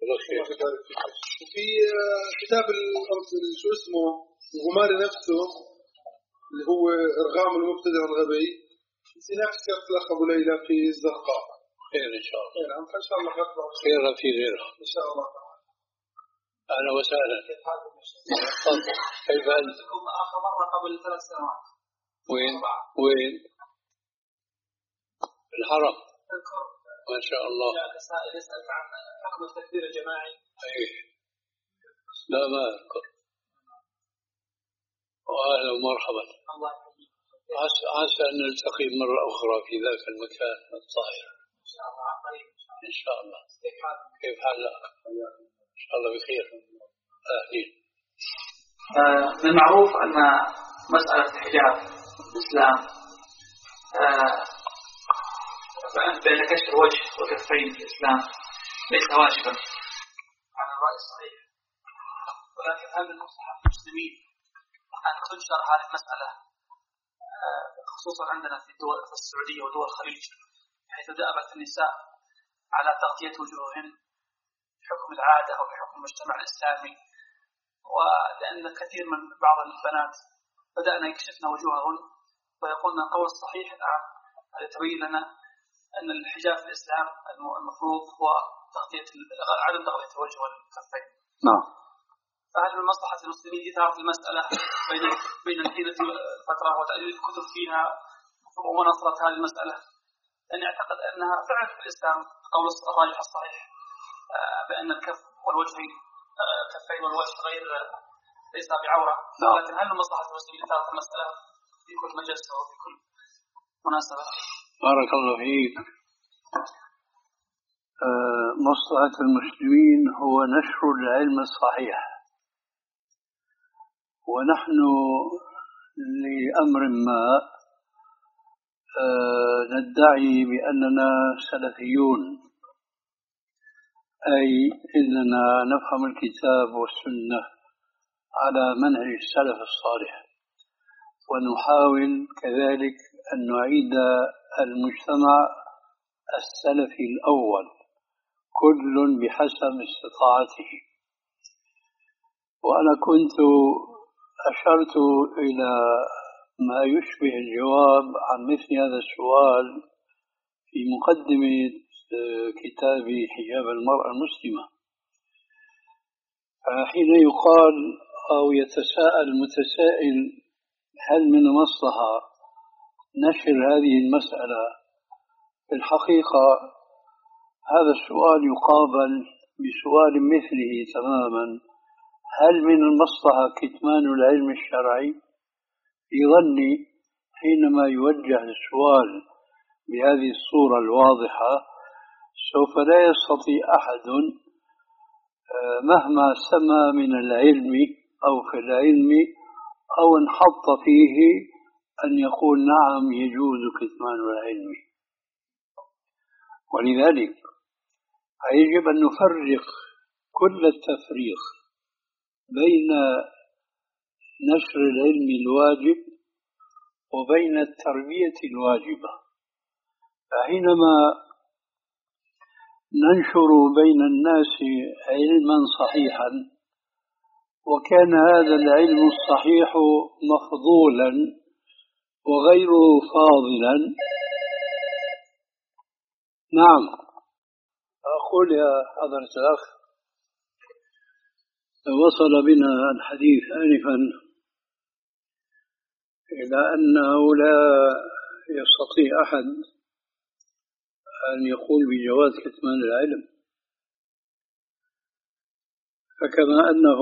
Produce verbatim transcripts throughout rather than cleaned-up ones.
الله يبارك فيك. وفي كتاب شو اسمه الغماري نفسه اللي هو إرغام المبتدع الغبي، في نفس يطلق أبو ليلى في الزرقاء. خير إن شاء الله. نعم إن شاء الله خير في غيره إن شاء الله. أهلا وسهلا. كيف أنت؟ آخر مرة قبل ثلاث سنوات. وين؟ وين؟ الحرم. ما شاء الله. سائل يسأل عن حكم التكبير الجماعي. أيه. لا ما أذكر. وأهلا ومرحبا. الله عسى عسى أن نلتقي مرة أخرى في ذاك المكان الطاهر. إن شاء الله قريب. إن شاء الله. كيف حالك؟ كيف حالك؟ إن شاء الله بخير. أهلين. من المعروف أن مسألة الحجاب الإسلام بين كشف الوجه وكفين في الإسلام ليس واجبا على الرأي الصحيح، ولكن هل من مصلحة المسلمين أن تنشر هذه المسألة خصوصا عندنا في الدول في السعودية ودول الخليج، حيث دأبت النساء على تغطية وجوههن بحكم العادة أو بحكم المجتمع الإسلامي، ولأن كثير من بعض البنات بدأنا يكشفن وجوههن ويقولن القول الصحيح الآن يتبين لنا أن الحجاب في الإسلام المفروض هو تغطية عدم تغطية الوجه والكفين. نعم. فهل من مصلحة المسلمين إثارة المسألة بين بين الحين فترة وتأليف كتب فيها ومناصرة هذه المسألة؟ لأن أعتقد أنها فعلا في الإسلام قول الراجح الصحيح بأن الكف والوجه كفين والوجه غير ليس بعورة، لكن هل من مصلحة المسلمين إثارة المسألة في كل مجلس أو في كل مناسبة؟ بارك الله فيك. مصلحة المسلمين هو نشر العلم الصحيح، ونحن لأمر ما ندعي بأننا سلفيون، أي إننا نفهم الكتاب والسنة على منهج السلف الصالح، ونحاول كذلك أن نعيد المجتمع السلفي الأول كل بحسب استطاعته. وأنا كنت أشرت إلى ما يشبه الجواب عن مثل هذا السؤال في مقدمة كتابي حجاب المرأة المسلمة. فحين يقال أو يتساءل متسائل هل من مصلحة نشر هذه المسألة، في الحقيقة هذا السؤال يقابل بسؤال مثله تماما: هل من المصلحة كتمان العلم الشرعي؟ في ظني حينما يوجه السؤال بهذه الصورة الواضحة سوف لا يستطيع أحد مهما سمى من العلم أو في العلم أو انحط فيه أن يقول نعم يجوز كتمان العلم. ولذلك يجب أن نفرق كل التفريق بين نشر العلم الواجب وبين التربية الواجبة. فحينما ننشر بين الناس علما صحيحا وكان هذا العلم الصحيح مفضولا وغيره فاضلا، نعم أقول يا حضرة الأخ وصل بنا الحديث آنفا إلى أنه لا يستطيع أحد أن يقول بجواز كتمان العلم، فكما أنه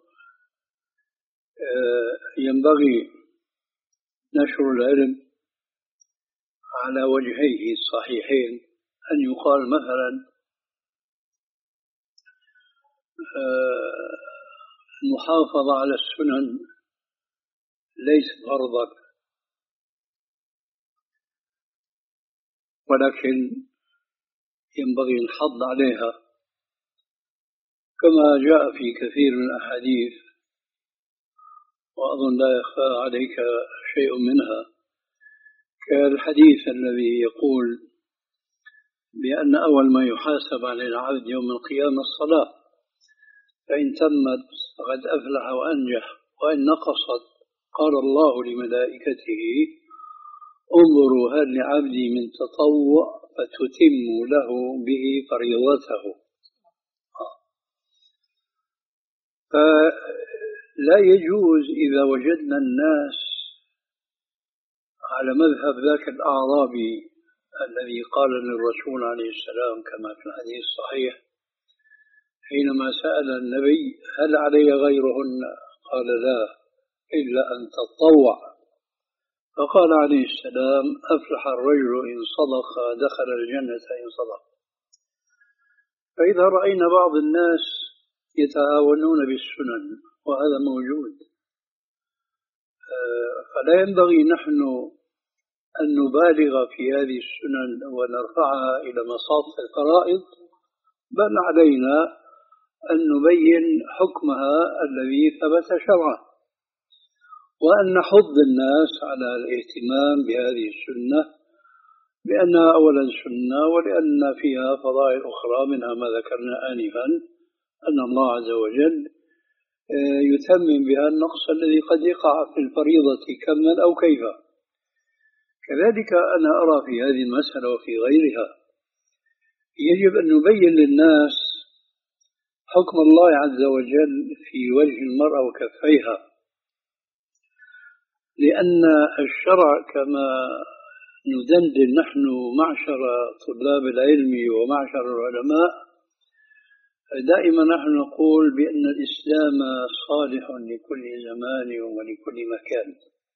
ينبغي نشر العلم على وجهيه الصحيحين، أن يقال مثلا المحافظة على السنن ليست فرضا، ولكن ينبغي الحض عليها، كما جاء في كثير من الأحاديث وأظن لا يخفى عليك شيء منها، كالحديث الذي يقول بأن أول ما يحاسب عليه العبد يوم القيامة الصلاة، فإن تمت فقد أفلح وأنجح، وإن نقصت قال الله لملائكته انظروا هل لعبدي من تطوع فتتموا له به فريضته. فلا يجوز إذا وجدنا الناس على مذهب ذاك الأعرابي الذي قال للرسول عليه السلام كما في الحديث الصحيح حينما سأل النبي هل علي غيرهن؟ قال لا إلا أن تطوع. فقال عليه السلام أفلح الرجل إن صدق دخل الجنة إن صدق. فإذا رأينا بعض الناس يتهاونون بالسنن وهذا موجود، فلا ينبغي نحن أن نبالغ في هذه السنن ونرفعها إلى مصاف الفرائض، بل علينا أن نبين حكمها الذي ثبت شرعا، وأن نحض الناس على الاهتمام بهذه السنة بأنها أولا سنة ولأن فيها فضائل أخرى، منها ما ذكرنا آنفا أن الله عز وجل يتمم بها النقص الذي قد يقع في الفريضة كما أو كيف. كذلك أنا أرى في هذه المسألة وفي غيرها يجب أن نبين للناس حكم الله عز وجل في وجه المرأة وكفيها، لأن الشرع كما ندندن نحن معشر طلاب العلم ومعشر العلماء دائما نحن نقول بأن الإسلام صالح لكل زمان ولكل مكان،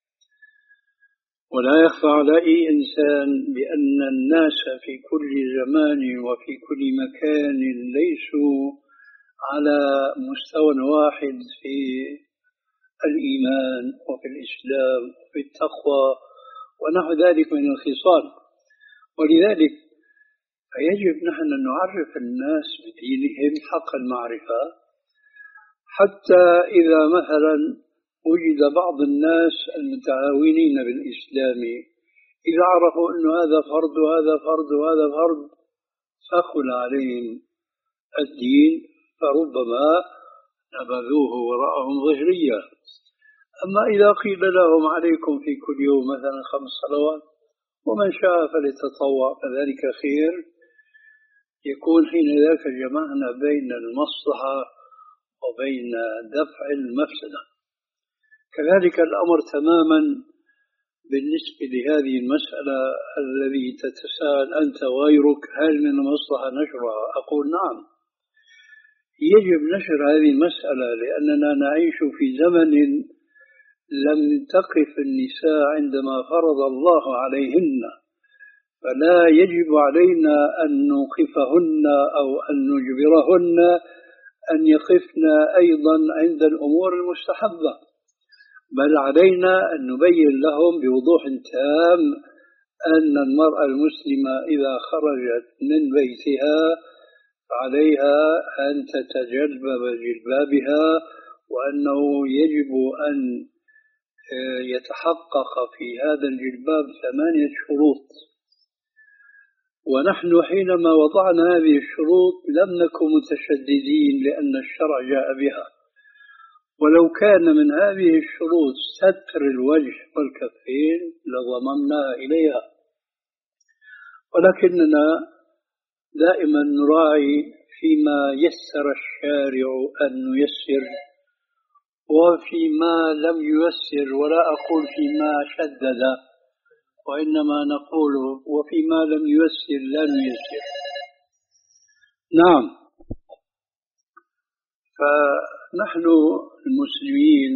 ولا يخفى على أي إنسان بأن الناس في كل زمان وفي كل مكان ليسوا على مستوى واحد في الإيمان وفي الإسلام وفي التقوى ونحو ذلك من الخصال. ولذلك فيجب نحن أن نعرف الناس بدينهم حق المعرفة، حتى إذا مثلا وجد بعض الناس المتعاونين بالإسلام إذا عرفوا أن هذا فرض وهذا فرض وهذا فرض سهل عليهم الدين فربما نبذوه وراءهم ظهريا. أما إذا قيل لهم عليكم في كل يوم مثلا خمس صلوات ومن شاء فليتطوع فذلك خير، يكون حين ذاك جمعنا بين المصلحة وبين دفع المفسدة. كذلك الأمر تماما بالنسبة لهذه المسألة الذي تتساءل أنت وغيرك هل من المصلحة نشرها؟ أقول نعم، يجب نشر هذه المسألة لأننا نعيش في زمن لم تقف النساء عندما فرض الله عليهن، فلا يجب علينا أن نوقفهن أو أن نجبرهن أن يقفن أيضا عند الأمور المستحبة، بل علينا أن نبين لهم بوضوح تام أن المرأة المسلمة إذا خرجت من بيتها فعليها أن تتجلبب جلبابها، وأنه يجب أن يتحقق في هذا الجلباب ثمانية شروط. ونحن حينما وضعنا هذه الشروط لم نكن متشددين لأن الشرع جاء بها، ولو كان من هذه الشروط ستر الوجه والكفين لضممنا إليها، ولكننا دائما نراعي فيما يسر الشارع أن نيسر وفيما لم ييسر، ولا أقول فيما شدد وإنما نقول وفيما لم ييسر لا نيسر. نعم، فنحن المسلمين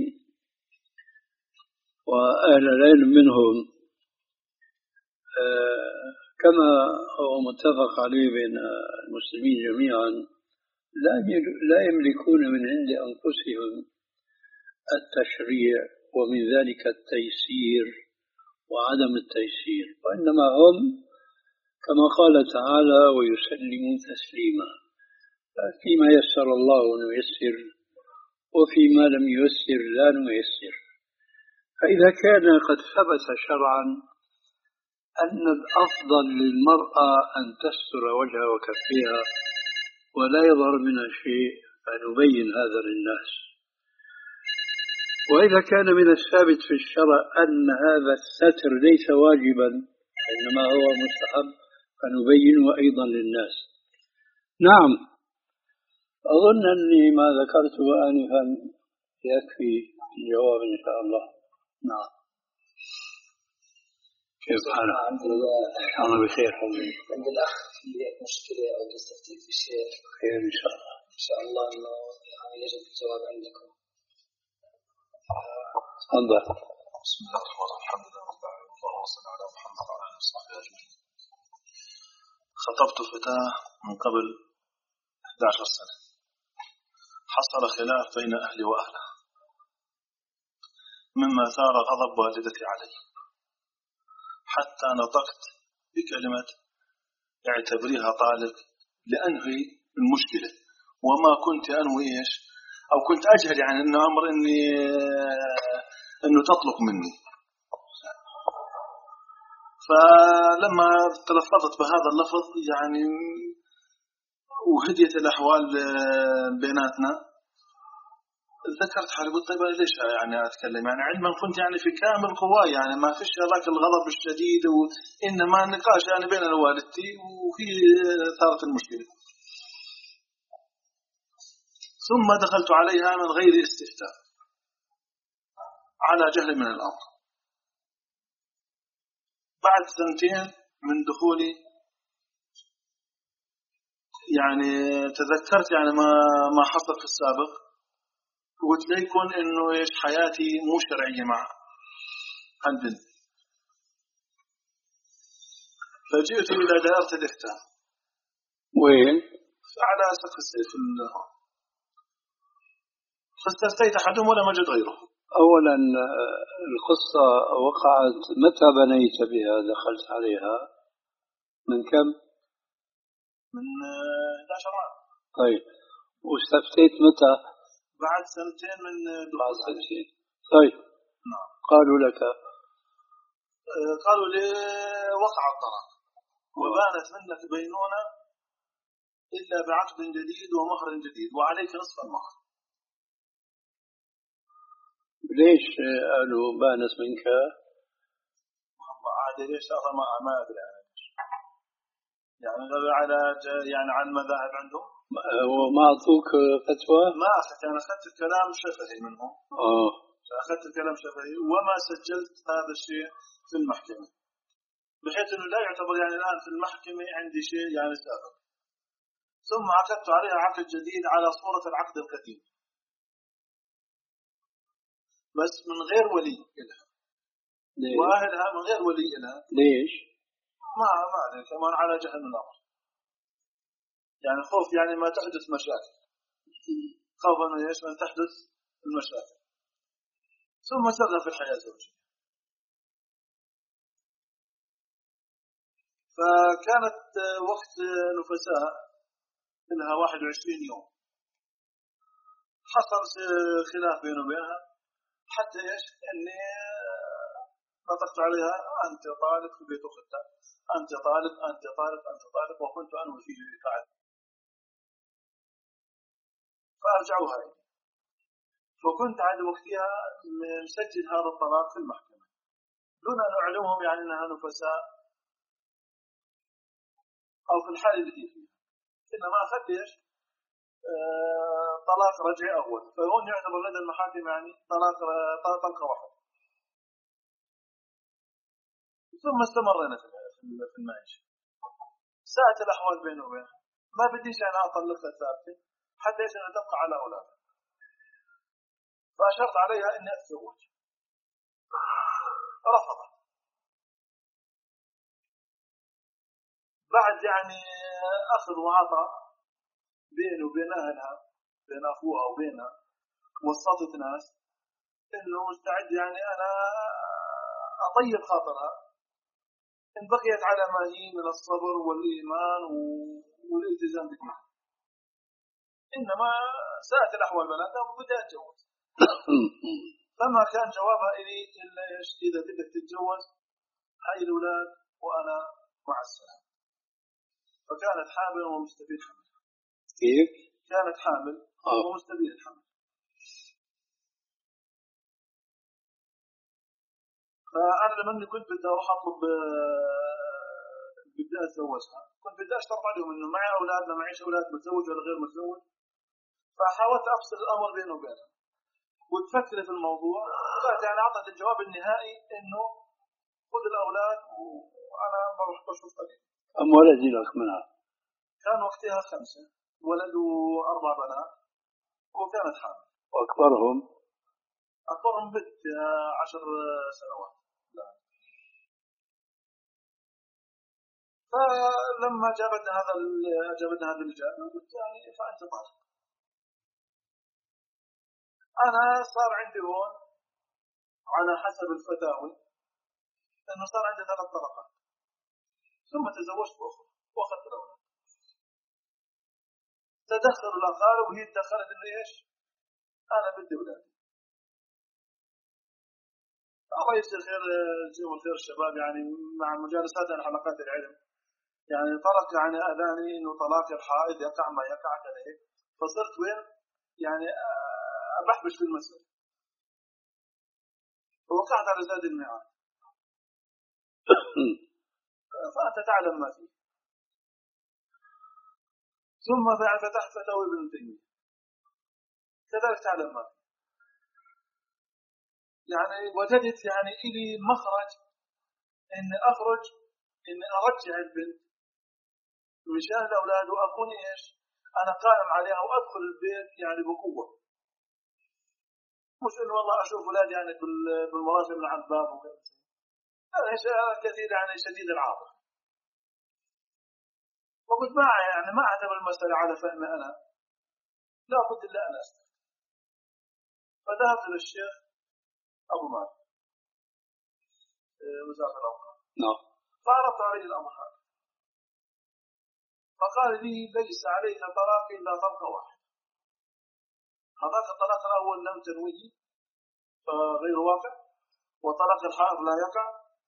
وأهل العلم منهم كما هو متفق عليه بين المسلمين جميعا لا يملكون من عند أنفسهم التشريع ومن ذلك التيسير وعدم التيسير، وإنما هم كما قال تعالى ويسلموا تسليما، فيما يسر الله نيسر وفيما لم ييسر لا نيسر. فإذا كان قد ثبت شرعا أن الأفضل للمرأة أن تستر وجهها وكفيها ولا يظهر منها شيء، فنبين هذا للناس. وإذا كان من الثابت في الشرع أن هذا الستر ليس واجبا إنما هو مستحب فنبينه أيضا للناس. نعم، أظن أني ما ذكرته آنفا يكفي الجواب إن شاء الله. نعم. كيف حالك؟ الله بخير حبيبي. عند الأخ في مشكلة أو تستفتي في شيء خير إن شاء الله. إن شاء الله إنه يعني يجب الجواب عندكم. تفضل. بسم الله الرحمن الرحيم. الحمد لله رب العالمين اللهم صل على محمد وعلى آله وصحبه أجمعين. خطبت فتاة من قبل إحدى عشرة سنة، حصل خلاف بين أهلي وأهلها مما ثار غضب والدتي علي، حتى نطقت بكلمة اعتبريها طالق لأنهي المشكلة، وما كنت أنوي إيش أو كنت أجهل يعني أنه أمر إني أنه تطلق مني. فلما تلفظت بهذا اللفظ يعني وهديت الأحوال بيناتنا، ذكرت حالي قلت طيب ليش يعني أتكلم، يعني علما كنت يعني في كامل قواي، يعني ما فيش هذاك الغضب الشديد، وإنما النقاش يعني بين والدتي وفي ثارت المشكلة. ثم دخلت عليها من غير استفتاء على جهل من الأمر. بعد سنتين من دخولي يعني تذكرت يعني ما ما حصل في السابق، قلت ليكن إنه إيش حياتي مو شرعية مع هالبنت. فجئت إلى دائرة الإفتاء. وين؟ على سقف السيف. فاستفتيت أحدهم ولم أجد غيره. أولا القصة وقعت متى بنيت بها؟ دخلت عليها من كم؟ من إحدى عشرة عام. طيب، واستفتيت متى؟ بعد سنتين من بعد سنتين. طيب. نعم. قالوا لك؟ قالوا لي وقع الطلاق وبانت منك بينونة إلا بعقد جديد ومهر جديد وعليك نصف المهر. ليش قالوا بانت منك؟ عادي ليش هذا ما ما أدري يعني غير على يعني على المذاهب عندهم. وما أعطوك فتوى؟ ما أخذت، أنا أخذت الكلام شفهي منهم. آه. أخذت الكلام شفهي وما سجلت هذا الشيء في المحكمة، بحيث إنه لا يعتبر يعني الآن في المحكمة عندي شيء يعني سابق. ثم عقدت عليها عقد جديد على صورة العقد القديم بس من غير ولي لها، وأهلها من غير ولي لها. ليش؟ ما ما أدري، كمان على جهل من الأمر، يعني خوف يعني ما تحدث مشاكل، خوف أنه إيش أن تحدث المشاكل. ثم سرنا في الحياة الزوجية. فكانت وقت نفساء لها واحد وعشرين يوم، حصل خلاف بينه وبينها حتى إيش إني نطقت عليها أنت طالب في بيت أختها، أنت طالب أنت طالب أنت طالب، وكنت أنوي فيه بعد. فأرجعوها لي، فكنت عند وقتها مسجل هذا الطلاق في المحكمة دون أن أعلمهم يعني أنها نفساء أو في الحالة اللي هي فيها، إنما أخذت إيش آه طلاق رجعي أول، فهون يعتبر لدى المحاكم يعني طلاق طلقة واحدة. ثم استمرنا في المعيشة. ساءت الأحوال بينه وبينها، ما بديش أنا أطلقها ثابتة حتى إيش أنا تبقى على أولادها. فأشرت عليها إني أتزوج، رفضت. بعد يعني أخذ وعطاء بينه وبين أهلها، بين أخوها وبينها، وسطت ناس إنه مستعد يعني أنا أطيب خاطرها إن بقيت على ما هي من الصبر والإيمان والالتزام بالدين. إنما ساءت الأحوال بناتها وبدأ أتجوز. فما كان جوابها إلي إلا إيش إذا بدك تتجوز هاي الأولاد وأنا مع السلام. فكانت حامل ومستفيد حمل. كيف؟ كانت حامل آه. ومستفيد الحمل. فأنا لما كنت بدي أروح أطلب بدي أتزوجها، كنت بدي أشترط عليهم إنه معي أولاد ما معيش أولاد، متزوج ولا غير متزوج. فحاولت أفصل الأمر بينه وبينها وتفكر في الموضوع. قالت يعني أعطت الجواب النهائي إنه خذ الأولاد وأنا بروح بشوف طريق. أم ولد لك منها؟ كان وقتها خمسة، ولد وأربع بنات، وكانت حامل. وأكبرهم؟ أكبرهم بنت عشر سنوات. لا. فلما جابتنا هذا جابتنا هذا الرجال قلت يعني فأنت طالب. أنا صار عندي هون على حسب الفتاوي إنه صار عندي ثلاث طلقات، ثم تزوجت أخرى وأخذت الأولاد. تدخلوا الأقارب وهي تدخلت إنه إيش؟ أنا بدي أولادي. الله يجزي الخير يجزيهم الخير الشباب يعني مع مجالسات على حلقات العلم يعني طلق يعني أذاني إنه طلاق الحائض يقع ما يقع كذا هيك. فصرت وين يعني أبحبش في المسألة. فوقعت على زاد الميعاد. فأنت تعلم ما فيه. ثم بعد فتحت فتاوي ابن تيمية كذلك تعلم ما فيه. يعني وجدت يعني إلي مخرج إني أخرج إني أرجع البنت مشان الأولاد وأكون إيش أنا قائم عليها وأدخل البيت يعني بقوة، مش إنه والله أشوف أولاد يعني بالمراسم من على الباب وكذا. هذا شيء كثير يعني شديد العاطفة. وقلت ما يعني ما أعتبر المسألة على فهمي أنا، لا بد إلا أن أسمع. فذهبت للشيخ أبو مالك وزارة الأوقاف. نعم. فعرضت عليه الأمر هذا. فقال لي ليس عليك طلاق إلا طلق واحد. هذاك الطلاق الأول لم تنويه غير واقع، وطلاق الحائض لا يقع.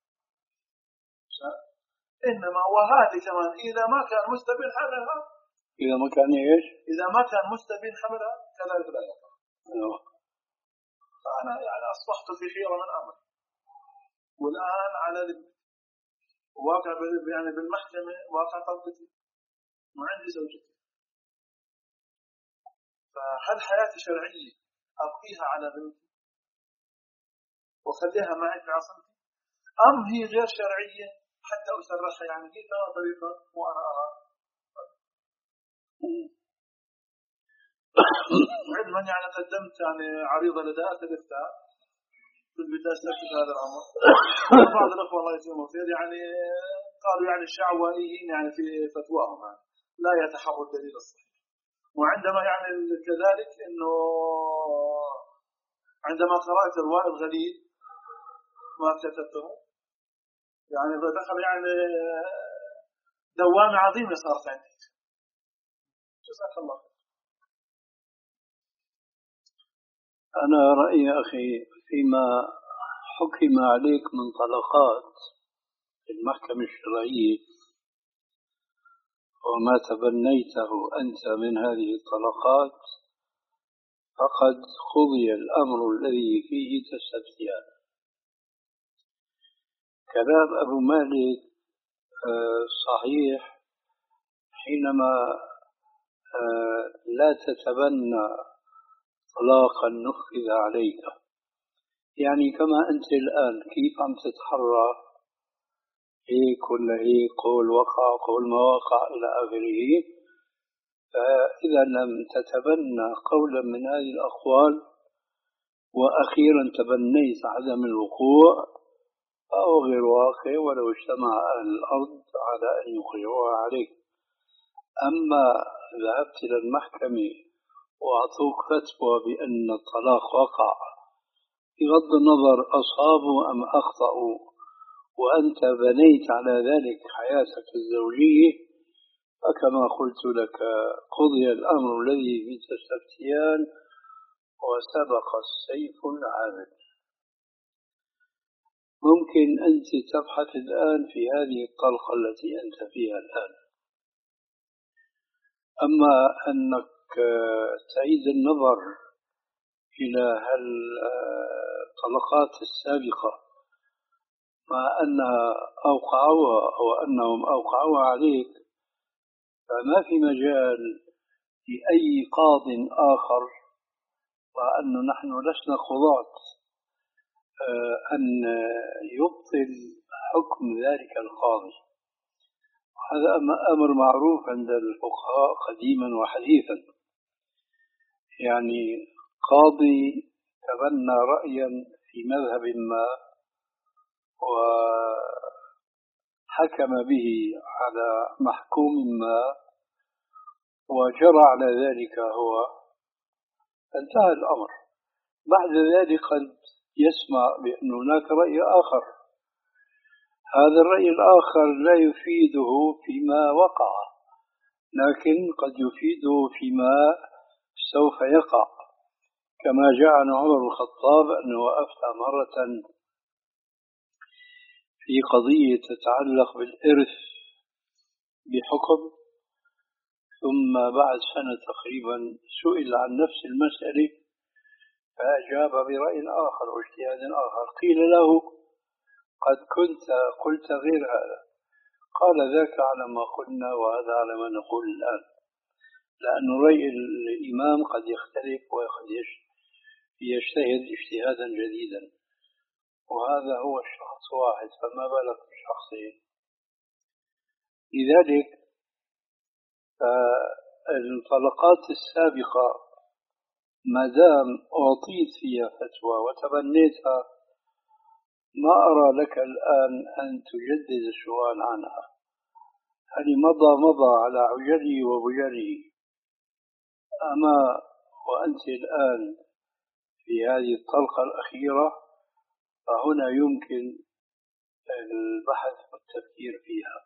إنما وهذه كمان إذا ما كان مستبين حملها، إذا ما كان إيش؟ إذا ما كان مستبين حملها كذلك لا يقع. نعم. فأنا يعني أصبحت في حيرة من أمر، والآن على واقع يعني بالمحكمة واقع طلقتي وعندي زوجتي. فهل حياتي شرعية أبقيها على بنتي وخليها معي في عصمتي، أم هي غير شرعية حتى أسرحها يعني هي ترى طريقة وأنا أرى. علما يعني قدمت يعني عريضة لدى الإفتاء كنت بدي أستكشف هذا الأمر. بعض الأخوة الله يجزيهم الخير يعني قالوا يعني الشعوائيين يعني في فتواهم يعني لا يتحرى الدليل الصحيح. وعندما يعني كذلك إنه عندما قرأت الرواء الغليل ما كتبته يعني فدخل يعني دوامة عظيمة صارت عندي. جزاك الله خير. أنا رأيي أخي فيما حكم عليك من طلقات المحكمة الشرعية وما تبنيته أنت من هذه الطلقات، فقد قضي الأمر الذي فيه تستفتيان. كلام أبو مالك صحيح حينما لا تتبنى طلاقا نفذ عليك، يعني كما أنت الآن كيف عم تتحرى هيك ولا هيك، قول وقع قول ما وقع إلى آخره. فإذا لم تتبنى قولا من هذه الأقوال وأخيرا تبنيت عدم الوقوع فهو غير واقع ولو اجتمع أهل الأرض على أن يوقعوها عليك. أما ذهبت إلى المحكمة وأعطوك فتوى بأن الطلاق وقع بغض النظر أصابوا أم أخطأوا، وأنت بنيت على ذلك حياتك الزوجية، فكما قلت لك قضي الأمر الذي في تستفتيان وسبق السيف العامل. ممكن أنت تبحث الآن في هذه الطلقة التي أنت فيها الآن. أما أنك تعيد النظر إلى الطلقات السابقة مع أنها أوقعوها أو أنهم أوقعوها عليك، فما في مجال لأي قاض آخر، مع أنه نحن لسنا قضاة، أن يبطل حكم ذلك القاضي. هذا أمر معروف عند الفقهاء قديما وحديثا. يعني قاضي تبنى رأيا في مذهب ما وحكم به على محكوم ما وجرى على ذلك هو، انتهى الأمر. بعد ذلك قد يسمع بأن هناك رأي آخر، هذا الرأي الآخر لا يفيده فيما وقع، لكن قد يفيده فيما سوف يقع، كما جاء عن عمر بن الخطاب أنه أفتى مرة في قضية تتعلق بالإرث بحكم، ثم بعد سنة تقريبا سئل عن نفس المسألة فأجاب برأي آخر واجتهاد آخر. قيل له قد كنت قلت غير هذا، قال ذاك على ما قلنا وهذا على ما نقول الآن، لأن رأي الإمام قد يختلف وقد يجتهد اجتهادا جديدا، وهذا هو الشخص واحد، فما بالك بشخصين. لذلك الطلقات السابقة ما دام أعطيت فيها فتوى وتبنيتها، ما أرى لك الآن أن تجدد السؤال عنها. هل مضى مضى على عجله وبجله. أما وأنت الآن في هذه الطلقة الأخيرة فهنا يمكن البحث والتفكير فيها.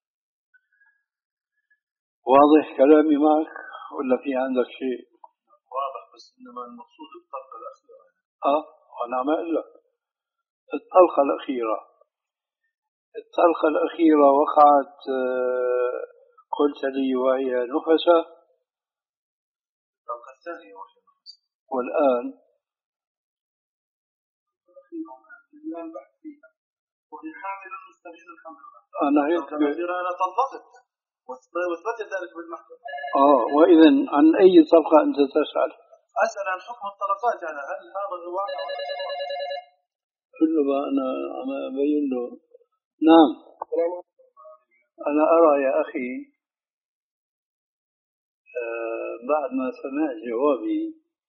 واضح كلامي معك ولا في عندك شيء؟ واضح، بس إنما المقصود الطلقة الأخيرة. آه أنا ما أقول لك الطلقة الأخيرة. الطلقة الأخيرة وقعت قلت لي وهي نفسة، الطلقة الثانية وهي نفسة، والآن الآن بحث فيها وهي حامل مستبين الحمل. أنا هيك أنا طلقت وثبت ذلك بالمحكمة. آه وإذا عن أي طلقة أنت تسأل؟ أسأل عن حكم الطلقات، يعني هل هذا الواقع كله بقى أنا عم أبين له. نعم، أنا أرى يا أخي آه بعد ما سمعت جوابي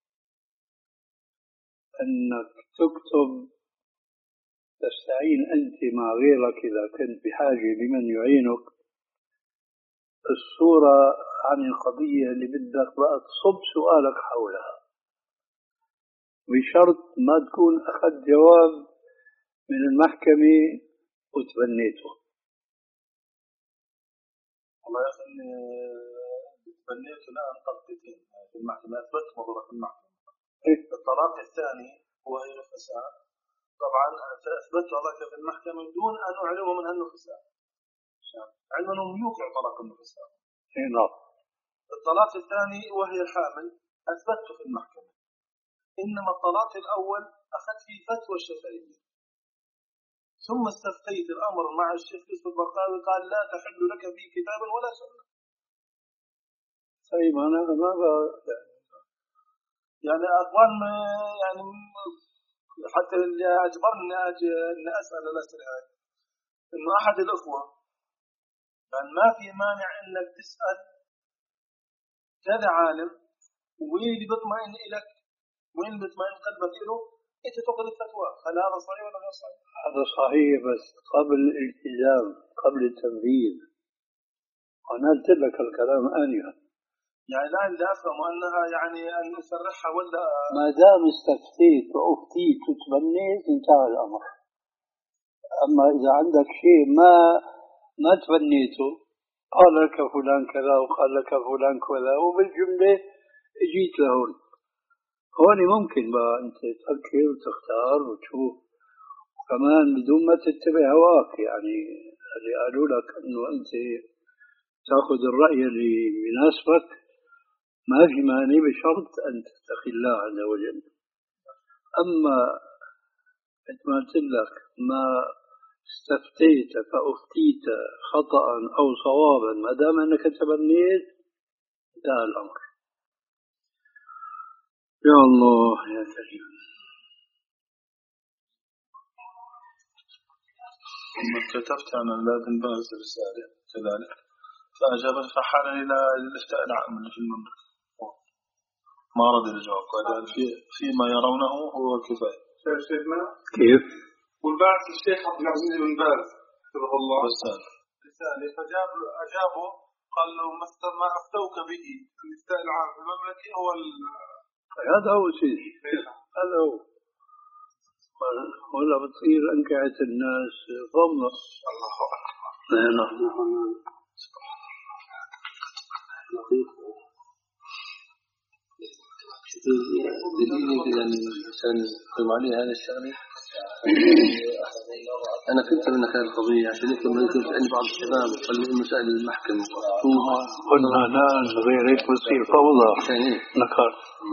أنك تكتب، تستعين أنت مع غيرك إذا كنت بحاجة لمن يعينك الصورة عن القضية اللي بدك بقى تصب سؤالك حولها، بشرط ما تكون أخذت جواب من المحكمة وتبنيته. والله يا أخي تبنيت الآن طلقتين في المحكمة، أثبت مضرة في المحكمة. الطلاق الثاني وهي الفساد، طبعا أثبت ذلك في المحكمة دون أن أعلمه من أنه فساد، علما أنهم يوقع طلاق الفساد. نعم. الطلاق الثاني وهي الحامل أثبته في المحكمة، إنما الطلاق الأول أخذت فيه فتوى الشافعية، ثم استفتيت الأمر مع الشيخ يوسف البرقاوي قال لا تحل لك في كتاب ولا سنة. طيب أنا ماذا يعني أقوال يعني حتى اللي أجبرني أن أسأل الأسئلة هذه إنه أحد الأخوة قال ما في مانع إنك تسأل كذا عالم وين اللي بيطمئن إليك وين بيطمئن قلبك له أنت تأخذ الفتوى. هل هذا صحيح ولا غير صحيح؟ هذا صحيح، بس قبل الالتزام، قبل التنفيذ. أنا قلت لك الكلام آنفا. يعني الآن لا أفهم أنها يعني أن نسرحها ولا ما دام استفتيت وأفتيت وتبنيت انتهى الأمر. أما إذا عندك شيء ما ما تبنيته، قال لك فلان كذا وقال لك فلان كذا وبالجملة جيت لهون، هون ممكن بقى أنت تفكر وتختار وتشوف كمان بدون ما تتبع هواك، يعني اللي قالوا لك انه انت تاخذ الرأي اللي يناسبك ما في مانع، بشرط ان تتقي الله عز وجل. اما مثل ما قلت لك ما استفتيت فافتيت خطأ او صوابا، ما دام انك تبنيت انتهى الامر. يا الله يا كريم. لما كتبت عن أولاد باز رسالة كذلك فأجابت فحالني إلى الافتاء العام اللي في المملكة، ما رد الجواب، قال في فيما يرونه هو كفاية. كيف؟ والبعث الشيخ عبد العزيز بن باز حفظه الله رسالة رسالة فجاب أجابه قال له ما أفتوك به الافتاء العام في المملكة هو هذا هو شيء، هذا هو. ولا بتصير أنكعة الناس ضمن. الله أكبر. نعم. دليل كذا أن الإنسان يقيم عليه هذا الشغلة. أنا فهمت منك هذه القضية عشان يكون ممكن عند بعض الشباب قالوا مسائل المحكمة قلنا لا غير هيك بتصير فوضى. نكر.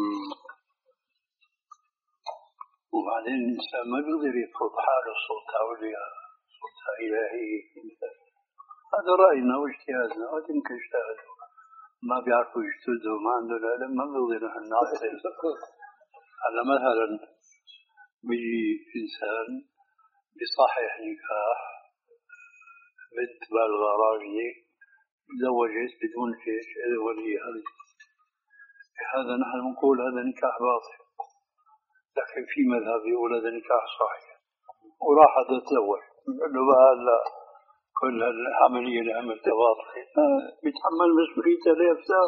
وبعدين الإنسان ما بيقدر يفرض حاله صوت أولياء، صوت إلهي. هذا رأينا واجتهادنا، وتمكن اجتهدوا ما بيعرفوا يجتهدوا، ما عندهم العلم، ما بنقدر نحن نعطل. أنا مثلا بيجي إنسان بصحيح نكاح بنت بالغة راجلة تزوجت بدون شيء ولي، هذا نحن نقول هذا نكاح باطل، لكن في مذهب يقول هذا نكاح صحيح، وراح هذا تزوج نقول له بقى لا كل العملية اللي عملتها باطلة، بيتحمل مسؤوليته ليفتح.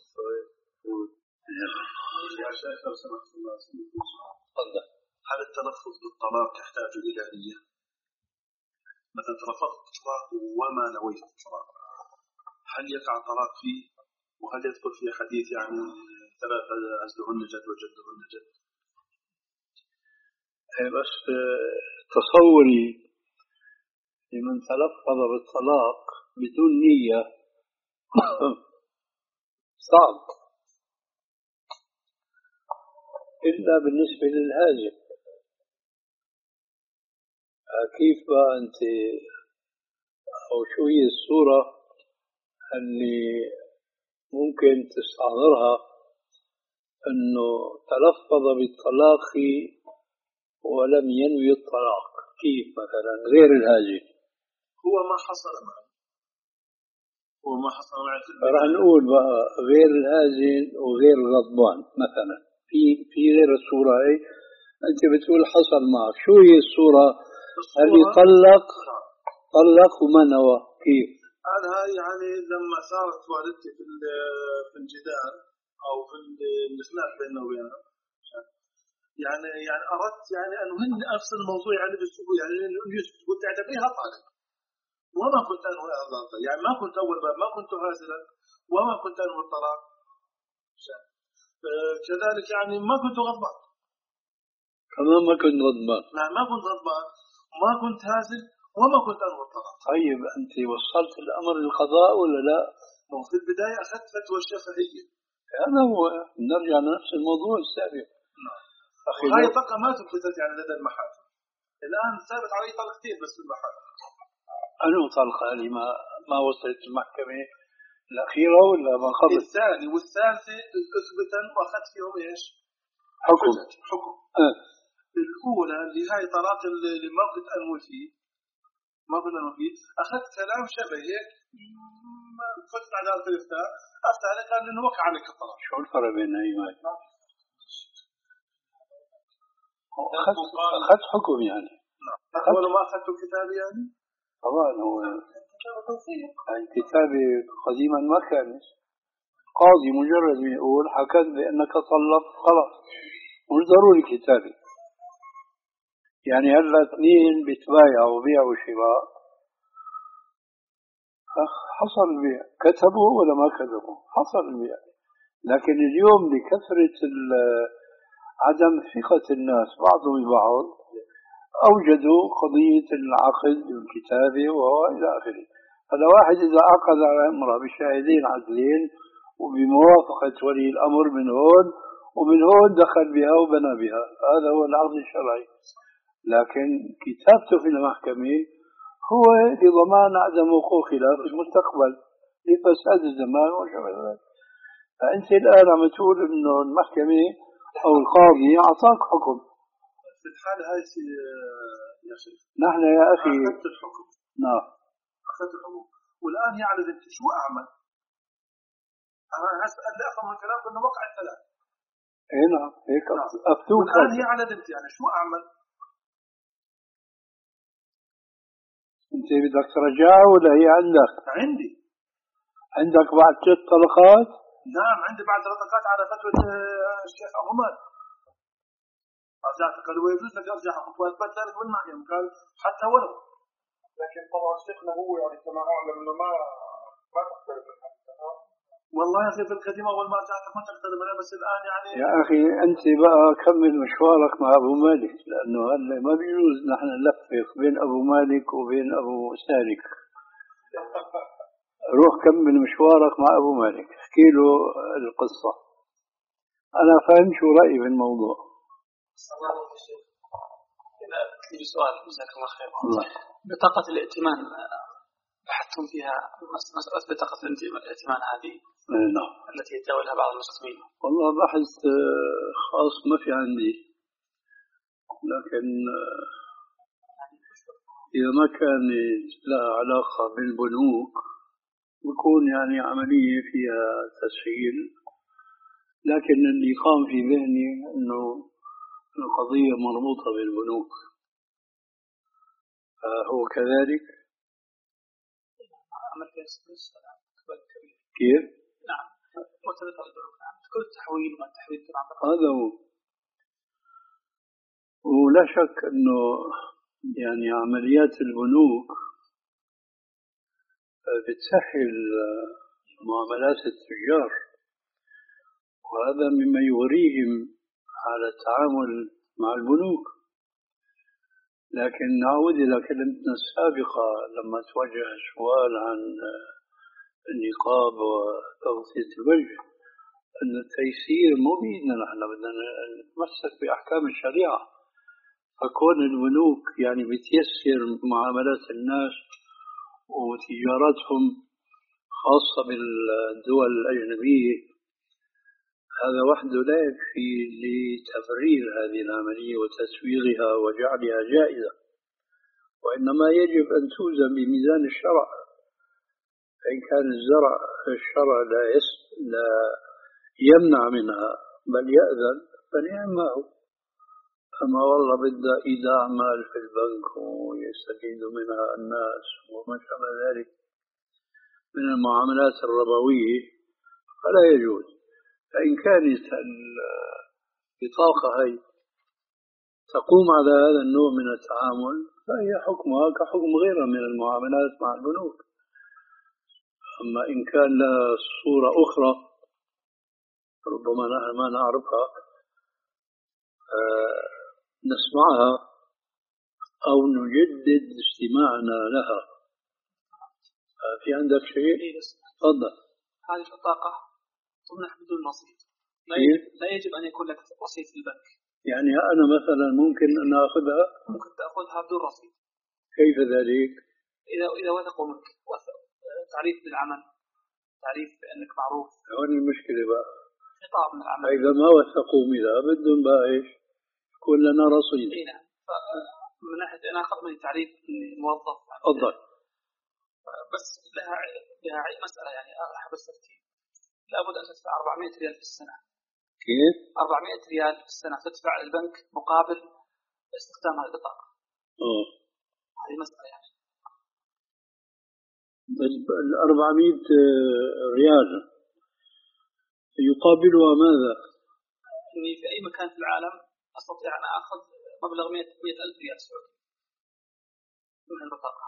يا شيخ لو سمحت الله تفضل. هل التلفظ بالطلاق يحتاج إلى نية؟ مثلا رفضت الطلاق وما نويت الطلاق، هل يقع الطلاق فيه؟ وهل يدخل في حديث يعني ثلاث أزلهن جد وجدهن جد؟ بس تصوري لمن تلفظ بالطلاق بدون نية صعب، إلا بالنسبة للهاجم. كيف بقى أنت أو شو هي الصورة اللي ممكن تستحضرها أنه تلفظ بالطلاق ولم ينوي الطلاق؟ كيف مثلا غير الهاجم؟ هو ما حصل معه، هو ما حصل معه. راح نقول بقى غير الهاجم وغير غضبان مثلا، في في غير الصورة هي. أنت بتقول حصل معك، شو هي الصورة اللي طلق طلق وما نوى؟ كيف؟ أنا يعني لما صارت والدتي في في الجدال أو في الخلاف بيننا وبينها، يعني يعني أردت يعني أن أفصل الموضوع يعني بالسوء، يعني يسكت، قلت اعتبريها طالق وما كنت أنوي الطلاق، يعني ما كنت أول باب ما كنت هازلا وما كنت أنوي الطلاق. كذلك يعني ما كنت غضبان، كمان ما كنت غضبان. لا ما كنت غضبان وما كنت هازل وما كنت أنوي الطلاق. طيب أنت وصلت الأمر للقضاء ولا لا؟ في البداية أخذت فتوى الشافعية. هذا هو، نرجع لنفس الموضوع السابق. هاي طلقة ما ثبتت يعني لدى المحاكم، الآن ثابت علي طلقتين بس في المحاكم. أنو طلقة اللي ما ما وصلت المحكمة الأخيرة ولا ما قبل؟ الثاني والثالثة أثبتا وأخذت فيهم إيش؟ حكم. حكم. أه. الأولى اللي هاي طلاق اللي ما كنت أنوي فيه ما كنت أنوي فيه أخذت كلام شبه هيك، فتت على هذا الإفتاء، أفتى عليك لأنه وقع عليك الطلاق. شو الفرق بين هاي وهاي؟ أخذت حكم يعني. أول ما أخذت الكتاب يعني؟ طبعا هو الكتاب قديما ما كان قاضي مجرد يقول حكم بأنك طلقت خلاص، مش ضروري كتابي. يعني هلا اثنين بيتبايعوا وبيعوا شراء، حصل البيع، كتبوا ولا ما كتبوا حصل البيع. لكن اليوم بكثرة عدم ثقة الناس بعضهم ببعض أوجدوا قضية العقد والكتابة وإلى آخره. هذا واحد إذا عقد على امرأة بشاهدين عدلين وبموافقة ولي الأمر من هون ومن هون دخل بها وبنى بها، هذا هو العقد الشرعي. لكن كتابته في المحكمة هو لضمان عدم وقوع خلاف في المستقبل لفساد الزمان وشبه ذلك. فأنت الآن عم تقول إنه المحكمة أو القاضي أعطاك حكم. في الحالة هاي يا شيخ نحن يا أخي أخذت الحكم. نعم أخذت الحكم والآن يعرض أنت شو أعمل؟ أنا أسأل لا أفهم من كلامك إنه وقع الثلاث. إيه نعم هيك نعم. أفتوك. والآن يعرض أنت يعني شو أعمل؟ أنت بدك ترجعه ولا هي عندك؟ عندي. عندك بعد ثلاث طلقات؟ نعم عندي بعد طلقات على فتوى الشيخ أبو مالك. رجعت قال ويجوز لك أرجع خطوات ثالث والمحكمة قال حتى ولو. لكن طبعا شيخنا هو يعني كما أعلم إنه ما ما تختلف منها. والله يا أخي في القديمة أول ما رجعت ما تختلف منها بس الآن يعني. يا أخي أنت بقى كمل مشوارك مع أبو مالك، لأنه هلا ما بيجوز نحن نلفق بين أبو مالك وبين أبو سالك. روح كمل مشوارك مع أبو مالك، احكي له القصة. أنا فاهم شو رأيي في الموضوع. إذا أتلي بسؤال جزاك الله خير. الله. بطاقة الائتمان بحثتم فيها مسألة بطاقة الائتمان هذه نعم. التي يتداولها بعض المسلمين. والله بحث خاص ما في عندي، لكن إذا ما كان لها علاقة بالبنوك بكون يعني عملية فيها تسهيل، لكن اللي قام في ذهني أنه القضية مربوطة بالبنوك. هو كذلك؟ كيف؟ نعم مرتبطة بالبنوك. نعم كل التحويل وما التحويل هذا هو. ولا شك أنه يعني عمليات البنوك بتسهل معاملات التجار، وهذا مما يغريهم على التعامل مع البنوك. لكن نعود إلى كلمتنا السابقة لما توجه سؤال عن النقاب وتغطية الوجه، أن التيسير مو بإيدنا نحن، بدنا نتمسك بأحكام الشريعة. فكون البنوك يعني بتيسر معاملات الناس وتجارتهم خاصة بالدول الأجنبية، هذا وحده لا يكفي لتبرير هذه العملية وتسويغها وجعلها جائزة، وإنما يجب أن توزن بميزان الشرع. فإن كان الزرع الشرع لا, يس لا يمنع منها بل يأذن فنعمه. أما والله بدأ إيداع مال في البنك ويستفيد منها الناس وما شابه ذلك من المعاملات الربوية فلا يجوز. فإن كانت البطاقة هي تقوم على هذا النوع من التعامل فهي حكمها كحكم غيرها من المعاملات مع البنوك. أما إن كان لها صورة أخرى ربما نحن ما نعرفها آه نسمعها أو نجدد استماعنا لها. آه في عندك شيء؟ تفضل. هذه البطاقة تمنح بدون رصيد، لا يجب أن يكون لك رصيد في البنك. يعني أنا مثلا ممكن أن أخذها؟ ممكن تأخذها بدون رصيد. كيف ذلك؟ إذا إذا وثقوا منك، تعريف بالعمل، تعريف بأنك معروف. هون المشكلة بقى خطاب من العمل. إذا ما وثقوا منها بدهم بقى إيش؟ يكون لنا رصيد. إيه نعم. من ناحية أنا أخذ مني تعريف الموظف. تفضل. بس لها لها مسألة يعني أحب الترتيب. لابد أن تدفع أربعمائة ريال في السنة. كيف؟ أربعمائة ريال في السنة تدفع للبنك مقابل استخدام هذه البطاقة. أوه. هذه مسألة يعني. ال أربعمائة ريال يقابلها ماذا؟ إني في أي مكان في العالم أستطيع أن أخذ مبلغ مئة ألف ريال سعودي من البطاقة.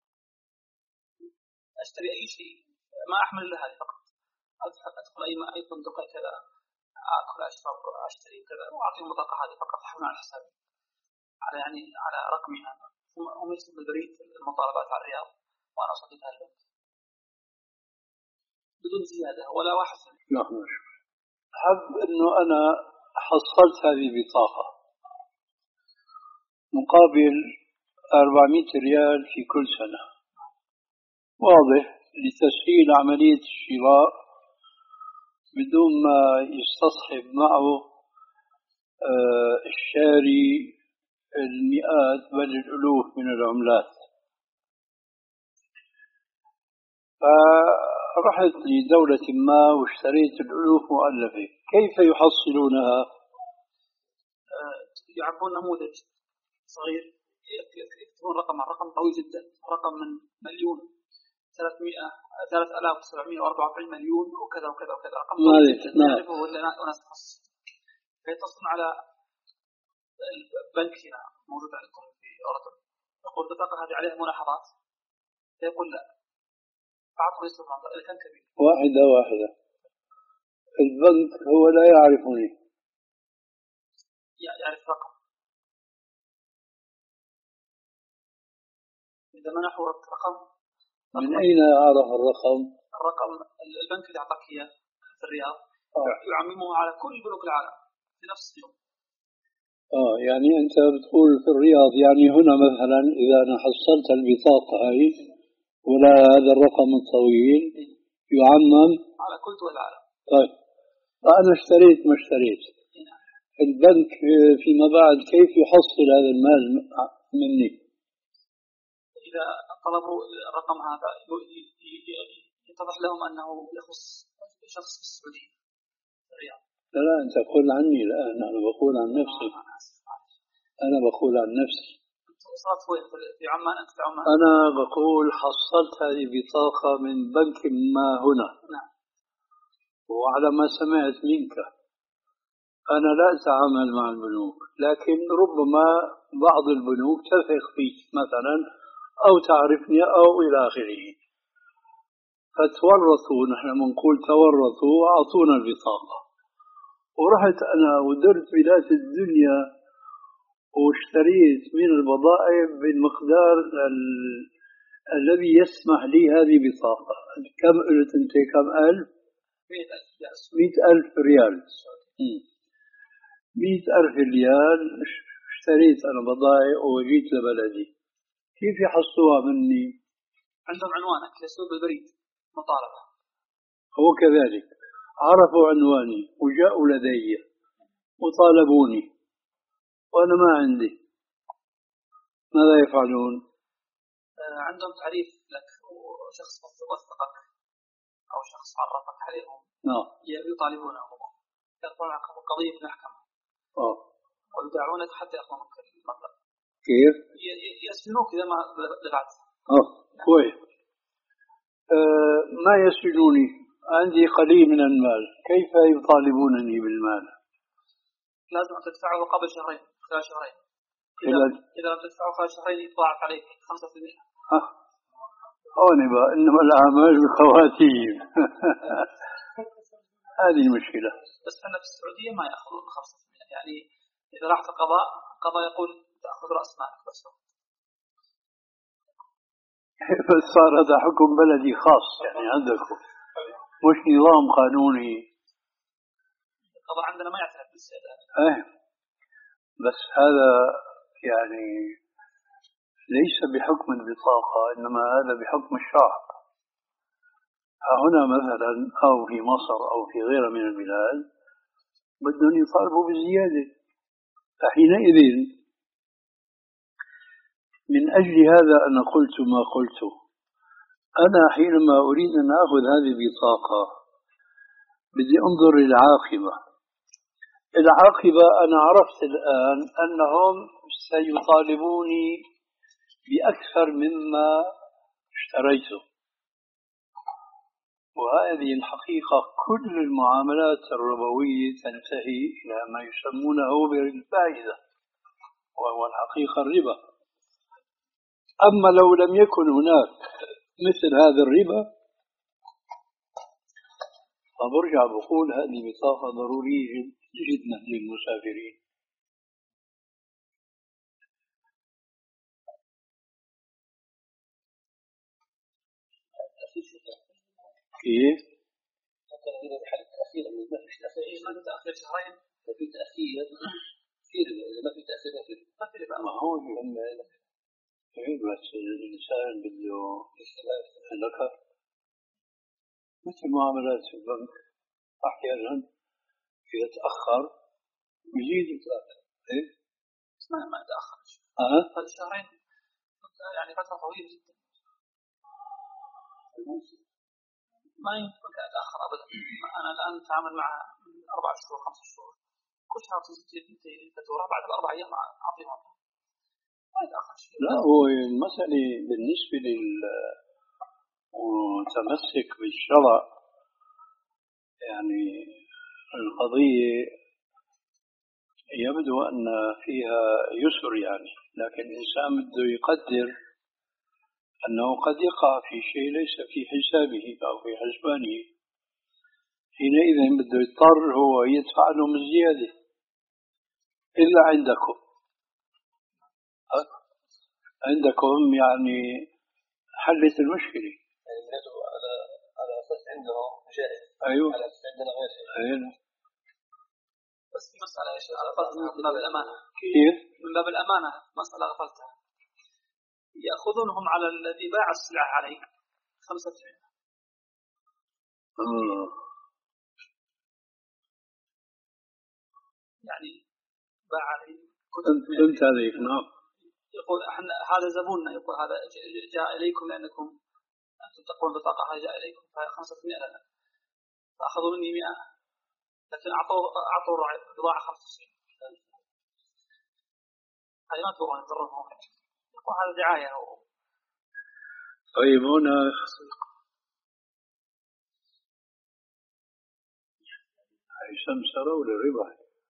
أشتري أي شيء ما أحمل إلا هذه فقط. أدخل أي أي فندق كذا، أدخل أشرب أشتري كذا وأعطيهم البطاقة هذه فقط أحمل على حسابي. على يعني على رقمها، ثم هم يرسلون بالبريد المطالبات على الرياض وأنا أصدقها البنك بدون زيادة ولا واحد. نعم. حب أنه أنا حصلت هذه البطاقة مقابل أربعمائة ريال في كل سنة، واضح، لتسهيل عملية الشراء بدون ما يستصحب معه آه الشاري المئات بل الألوف من العملات. فرحت لدولة ما واشتريت الألوف مؤلفة. كيف يحصلونها؟ آه يعرفون نموذج صغير يكتبون رقم رقم قوي جدا، رقم من مليون ثلاثمائة ثلاثة آلاف وسبعمائة وأربعة وأربعين مليون وكذا وكذا وكذا، رقم قوي جدا لا يعرفه إلا ناس خاص. فيتصلون على البنك هنا موجود عندكم في أردن، يقول البطاقة هذه عليها ملاحظات، فيقول لا أعطوا اسم الرقم إذا كان كبير. واحدة واحدة. البنك هو لا يعرفني، يعرف رقم. إذا منحوا رقم من أين أعرف الرقم؟ الرقم البنك اللي أعطاك إياه في الرياض آه. يعممه على كل بنوك العالم في نفس اليوم. آه يعني أنت بتقول في الرياض، يعني هنا مثلا إذا أنا حصلت البطاقة هاي ولا هذا الرقم الطويل يعمم على كل دول العالم. طيب أنا اشتريت ما اشتريت، البنك فيما بعد كيف يحصل هذا المال مني؟ إذا طلبوا الرقم هذا يتضح لهم أنه يخص شخص في السعودية في الرياض. لا لا أنت تقول عني الآن، أنا بقول عن نفسي. أنا بقول عن نفسي. في عمان أنت في عمان. أنا بقول حصلت هذه بطاقة من بنك ما هنا. نعم. وعلى ما سمعت منك أنا لا أتعامل مع البنوك، لكن ربما بعض البنوك تثق فيك مثلا أو تعرفني أو إلى آخره، فتورطوا، نحن بنقول تورطوا وأعطونا البطاقة. ورحت أنا ودرت بلاد الدنيا واشتريت من البضائع بالمقدار ال... الذي يسمح لي هذه بطاقة. كم قلت أنت؟ كم ألف؟ مئة ألف ريال. مئة ألف ريال اشتريت أنا بضائع وجيت لبلدي. كيف يحصوها مني؟ عندهم عنوانك يسوق بالبريد مطالبة. هو كذلك عرفوا عنواني وجاءوا لدي وطالبوني وأنا ما عندي، ماذا يفعلون؟ عندهم تعريف لك وشخص وثقك أو شخص عرفك عليهم. نعم. يطالبونه يرفعون قضية في المحكمة. آه. ويدعونك حتى يأخذون منك المبلغ. كيف؟ يسجنوك إذا ما دفعت. آه كويس. آه ما يسجنوني، عندي قليل من المال، كيف يطالبونني بالمال؟ لازم أن تدفعه قبل شهرين، خلال شهرين. إذا إذا لم تدفعه خلال شهرين يتضاعف عليك خمسة بالمئة. ها هون بقى إنما الأعمال بالخواتيم. هذه المشكلة. بس أنا في السعودية ما يأخذون خمسة بالمئة، يعني إذا راح القضاء القضاء يقول تأخذ رأس مالك بس. بس صار هذا حكم بلدي خاص يعني عندكم، مش نظام قانوني. القضاء عندنا ما يعترف بالسيادة. ايه بس هذا يعني ليس بحكم البطاقة، إنما هذا بحكم الشرع. هنا مثلا أو في مصر أو في غيرها من البلاد بدهم يطالبوا بالزيادة، فحينئذ من أجل هذا أنا قلت ما قلته. أنا حينما أريد أن أخذ هذه البطاقة بدي أنظر للعاقبة. العاقبة أنا عرفت الآن أنهم سيطالبوني بأكثر مما اشتريته، وهذه الحقيقة كل المعاملات الربوية تنتهي إلى ما يسمونه بالفائدة، وهو الحقيقة الربا. أما لو لم يكن هناك مثل هذا الربا فبرجع بقول هذه بطاقة ضرورية جدا للمسافرين. كيف؟ حتى إذا بحال التأخير ما فيش تأخير ما في تأخير شهرين ما في تأخير كثير ما في تأخير كثير ما في ربا. ما هو إيه بس الإنسان بده ذكر مثل معاملات في البنك أحيانا إذا تأخر يزيد يتأخر. إيه؟ بس ما ما تأخر. أه؟ هذا شهرين يعني فترة طويلة جدا. ما يمكن أتأخر أبدا. أنا الآن أتعامل مع أربع شهور خمس شهور كل شهر تنتهي الفاتورة بعد الأربع أيام أعطيهم ما يتأخر شيء. لا هو المسألة بالنسبة للمتمسك بالشرع يعني القضية يبدو أن فيها يسر يعني، لكن الإنسان بده يقدر أنه قد يقع في شيء ليس في حسابه أو في حسبانه، حينئذ بده يضطر هو يدفع له من زيادة إلا عندكم عندكم يعني حلت المشكلة يعني بنادوا على على أساس عندهم جائز. أيوه على أساس عندنا غير شيء. أيوه. بس في مسألة إيش على من باب الأمانة. كيف؟ من باب الأمانة مسألة غفلتها. يأخذونهم على الذي باع السلعة عليه خمسة في المئة. آه. يعني باع عليه. فهمت عليك. نعم. يقول احنا هذا زبوننا يقول هذا جاء إليكم لأنكم أنتم تقولون بطاقة هذا جاء إليكم فهي خمسة في المئة لنا فأخذوا مني مئة لكن أعطوا أعطوا بضاعة خمسة وتسعين. هذه ما تبغون تضرهم يقول هذا دعاية أو. طيب هنا هي سمسرة ولا ربا؟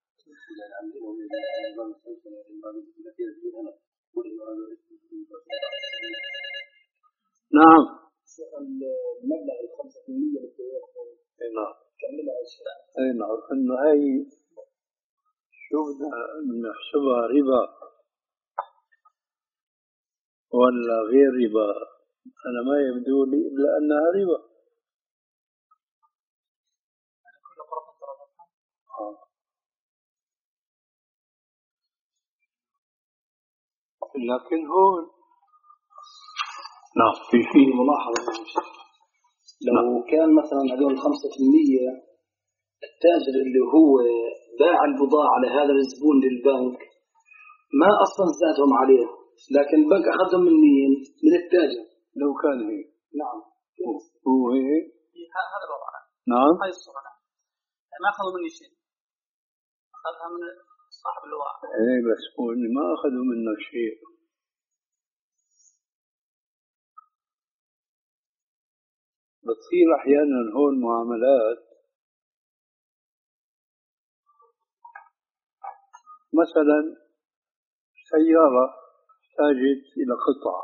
نعم. المبلغ الخمسة في المية اي نعم. كملها اي نعم. انه هي شو بدنا نحسبها ربا ولا غير ربا؟ انا ما يبدو لي الا انها ربا. لكن هون نعم في فيه ملاحظة. لو نعم. كان مثلا هذول الخمسة في المية التاجر اللي هو باع البضاعة لهذا الزبون للبنك ما أصلا زادهم عليه، لكن البنك أخذهم من مين؟ من التاجر. لو كان هي. نعم. هو هي. هذا الوضع. نعم. هاي الصورة. ما أخذوا مني شيء. أخذها من صاحب اللواء. إيه بس هو اللي ما أخذوا منه شيء. بتصير أحيانا هون معاملات مثلا سيارة احتاجت إلى قطعة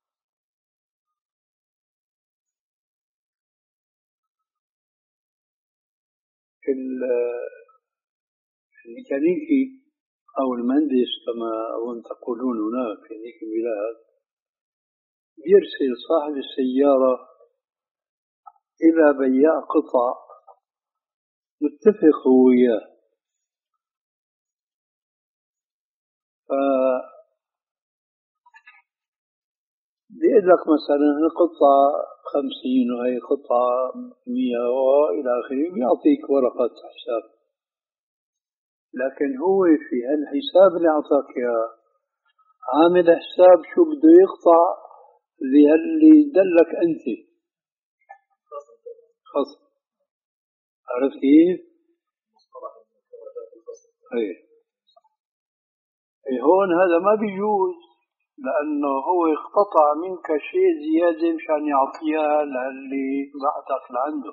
الميكانيكي أو المهندس كما أظن تقولون هناك في ذيك البلاد يرسل صاحب السيارة إلى بياع قطع متفق هو وياه، بيقول لك مثلا القطعة خمسين وهي قطعة مية وإلى آخره، بيعطيك ورقة حساب، لكن هو في هالحساب اللي أعطاك إياه عامل حساب شو بده يقطع اللي دلك أنت خاص. عرفت كيف؟ ايه ايه هون هذا ما بيجوز لأنه هو اقتطع منك شيء زيادة مشان يعطيها للي بعتك لعنده.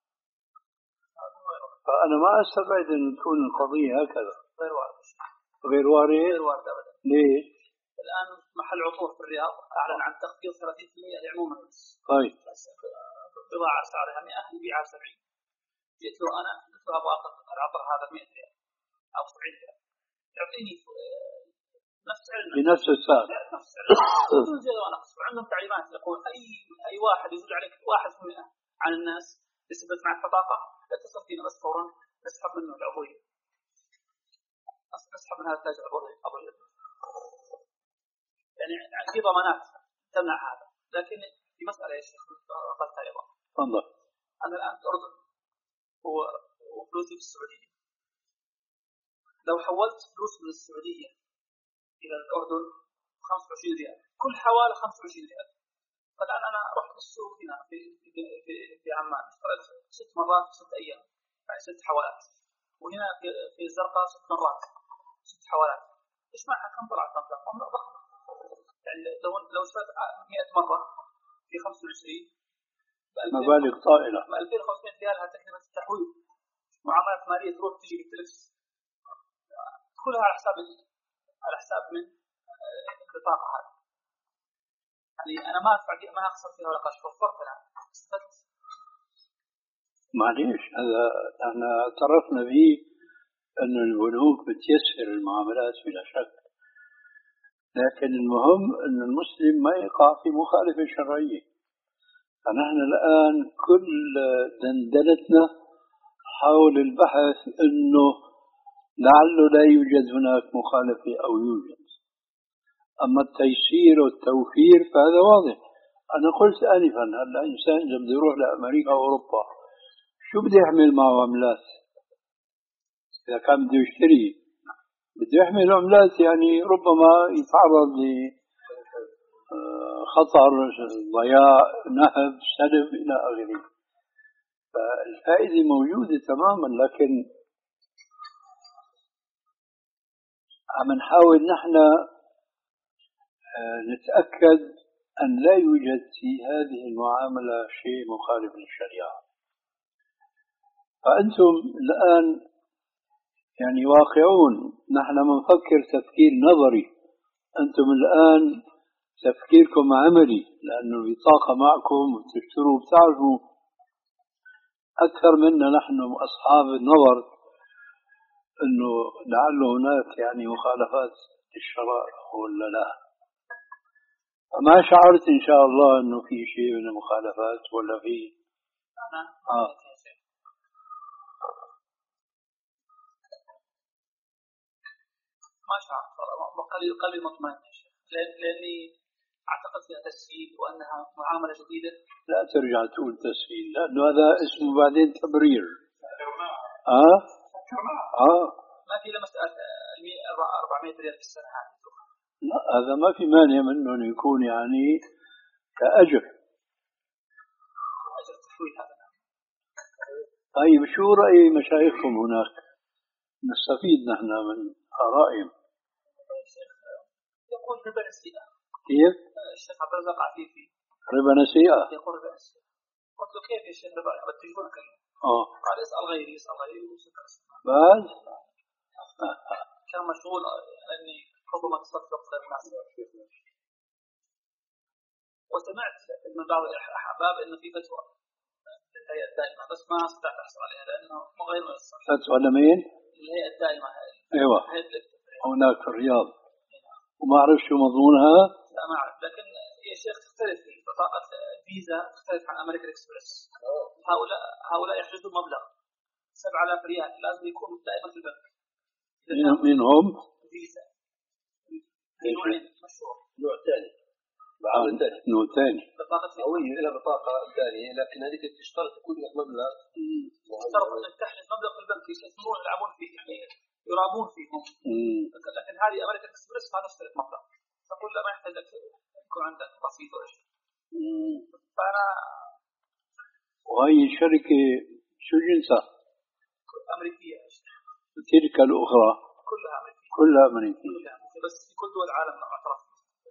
فأنا ما أستبعد أن تكون القضية هكذا. غير وارد. غير وارد؟ غير وارد أبدا. ليه؟ الآن محل عطور في الرياض أعلن عن تخفيض ثلاثين بالمئة لعموم الناس. طيب. بضاعة سعرها مئة يبيعها سبعين. قلت له أنا قلت له أبغى أخذ العطر هذا مئة ريال أو سبعين ريال. يعطيني نفس سعر بنفس السعر. نفس السعر. وعندهم تعليمات يقول أي أي واحد يزيد عليك واحد في المئة عن الناس يثبت معك بطاقة لا تتصل فينا بس فورا نسحب منه العضوية، نسحب من هذا التاج العضوية. يعني في ضمانات تمنع هذا، لكن في مسألة يا شيخ قلتها أيضا. تفضل. أنا الآن في الأردن وفلوسي في السعودية، لو حولت فلوس من السعودية إلى الأردن خمسة وعشرين ريال، كل حوالة خمسة وعشرين ريال. فالآن أنا رحت السوق هنا في في في, في عمان اشتريت ست مرات في ست أيام، يعني ست حوالات، وهنا في في الزرقاء ست مرات ست حوالات. إيش معنى كم طلعت مبلغ؟ مبلغ ضخم. يعني لو لو اشتريت مئة مرة في خمسة وعشرين مبالغ طائلة. ألفين وخمسمائة ريال هذا تكلفة التحويل، معاملات مالية تروح تجي بالتلفز، كلها على حساب على حساب من البطاقة هذه. يعني أنا ما أدفع ما أخسر فيها ولا قرش، وفرت أنا استفدت. معليش هذا احنا اعترفنا به أن البنوك بتيسر المعاملات بلا شك، لكن المهم أن المسلم ما يقع في مخالفة شرعية. فنحن الآن كل دندنتنا حول البحث أنه لعله لا يوجد هناك مخالفة أو يوجد، أما التيسير والتوفير فهذا واضح. أنا قلت آنفا هلا إنسان إذا بده يروح لأمريكا أو أوروبا شو بده يحمل معه عملات؟ إذا كان بده يشتري بده يحمل عملات، يعني ربما يتعرض لخطر ضياع نهب سلب إلى آخره. فالفائدة موجودة تماما، لكن عم نحاول نحن نتأكد أن لا يوجد في هذه المعاملة شيء مخالف للشريعة. فأنتم الآن يعني واقعون، نحن منفكر تفكير نظري، أنتم الآن تفكيركم عملي، لأن البطاقة معكم وتشتروا بتعرفوا أكثر منا نحن أصحاب النظر أنه لعل هناك يعني مخالفات للشرائع ولا لا. فما شعرت إن شاء الله أنه في شيء من المخالفات ولا في آه. ما شعرت قليل قليل مطمئن يا شيخ، لأني أعتقد فيها تسهيل وأنها معاملة جديدة. لا ترجع تقول تسهيل، لأنه هذا اسمه بعدين تبرير. آه آه ما في إلا مسألة أربعمائة ريال في السنة هذه. لا هذا ما في مانع منه أن يكون يعني كأجر أجر تحويل هذا. طيب شو رأي مشايخكم هناك؟ نستفيد نحن من آرائهم. يقول ربا نسيئة. كيف؟ الشيخ عبد الرزاق عفيفي. ربا نسيئة؟ يقول ربا نسيئة. قلت له كيف يا شيخ ربا؟ بالتليفون كلمه. آه. قال اسأل غيري اسأل غيري وسكر. بس؟ كان مشغول لأني ربما تصدق غير مناسب. وسمعت من بعض الأحباب إنه في فتوى الهيئة الدائمة، بس ما استطعت أحصل عليها لأنه غير ميسر. فتوى لمين؟ الهيئة الدائمة. أيوة. هناك في الرياض. وما أعرف شو مضمونها؟ لا ما أعرف، لكن يا شيخ تختلف في بطاقة فيزا تختلف عن أمريكان إكسبرس. هؤلاء هؤلاء يحجزون مبلغ سبعة آلاف ريال لازم يكون دائما في البنك. من هم؟ فيزا. في نوعين مشهور. نوع ثاني. بعض ثاني. نوع ثاني. بطاقة قوية إلى بطاقة ثانية، لكن هذيك تشترط يكون لك مبلغ. تشترط أنك تحجز مبلغ في البنك يسمون يلعبون فيه يعني يرابون فيهم. لكن هذه أمريكان إكسبرس ما تشترط مبلغ. تقول لا ما يحتاج لك يكون عندك رصيد ولا شيء. فأنا. وهي الشركة شو جنسها؟ أمريكية. تلك الأخرى كلها أمريكية. كلها أمريكية. بس في كل دول العالم اعترف.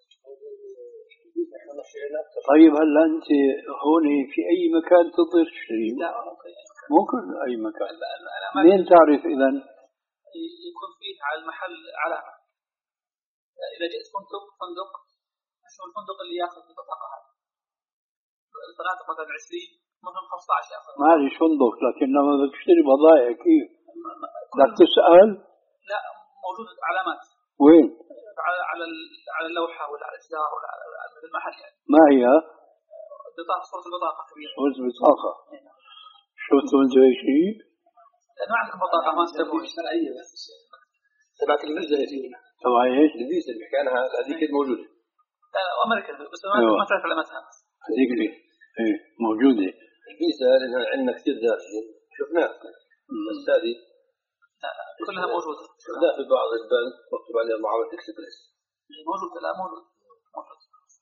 طيب هلا أنت هون في أي مكان تقدر تشتري؟ لا ممكن. ممكن أي مكان. منين تعرف إذا؟ يكون فيه على المحل علامة. إذا جئت فندق فندق شو الفندق اللي يأخذ البطاقة هذه؟ الفنادق مثلا عشرين مثلا خمسة عشر يأخذ. ما ليش فندق، لكن لما بدك تشتري بضائع كيف؟ بدك تسأل؟ لا موجود علامات. وين؟ على على على اللوحة ولا على الجدار ولا على المحل يعني. ما هي؟ بطاقة صورة البطاقة كبيرة. صورة البطاقة. شفتوا انتوا اي شيء؟ ما عندكم بطاقة ما تستوي شرعية بس تبعت الفيزا يا سيدي. تبع ايش؟ الفيزا اللي بحكي عنها هذيك موجودة. أمريكا بس ما تعرف علامتها. هذيك ايه موجودة. الفيزا لأن عندنا كثير دارسين شفناها بس هذه كلها موجودة. لا في بعض البنك مكتوب عليها معاملة إكسبريس. موجودة لا موجود موجود.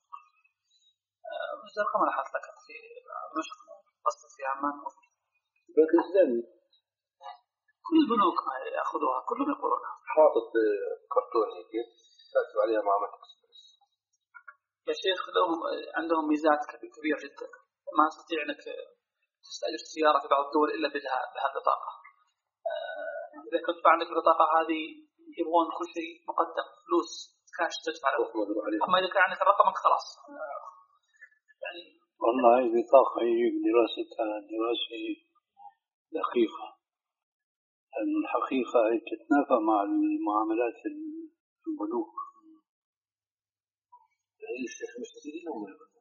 بس رقم أنا حاط لك في دمشق قصة في عمان موجود. البنك الإسلامي. كل البنوك يأخذوها كلهم يقولونها. حاطط كرتون هيك كاتب عليها معاملة إكسبريس. يا شيخ لهم عندهم ميزات كبيرة جدا. ما تستطيع أنك تستأجر سيارة في بعض الدول إلا بها بهذه البطاقة. إذا كنت عندك البطاقة هذه يبغون كل شيء مقدم فلوس كاش تدفع له. أما إذا كان عندك رقمك خلاص. يعني والله هاي بطاقة يجب دراستها دراسة دقيقة. لأن الحقيقة هي تتنافى مع المعاملات البنوك. هي الشيخ مستفيدين هم البنوك.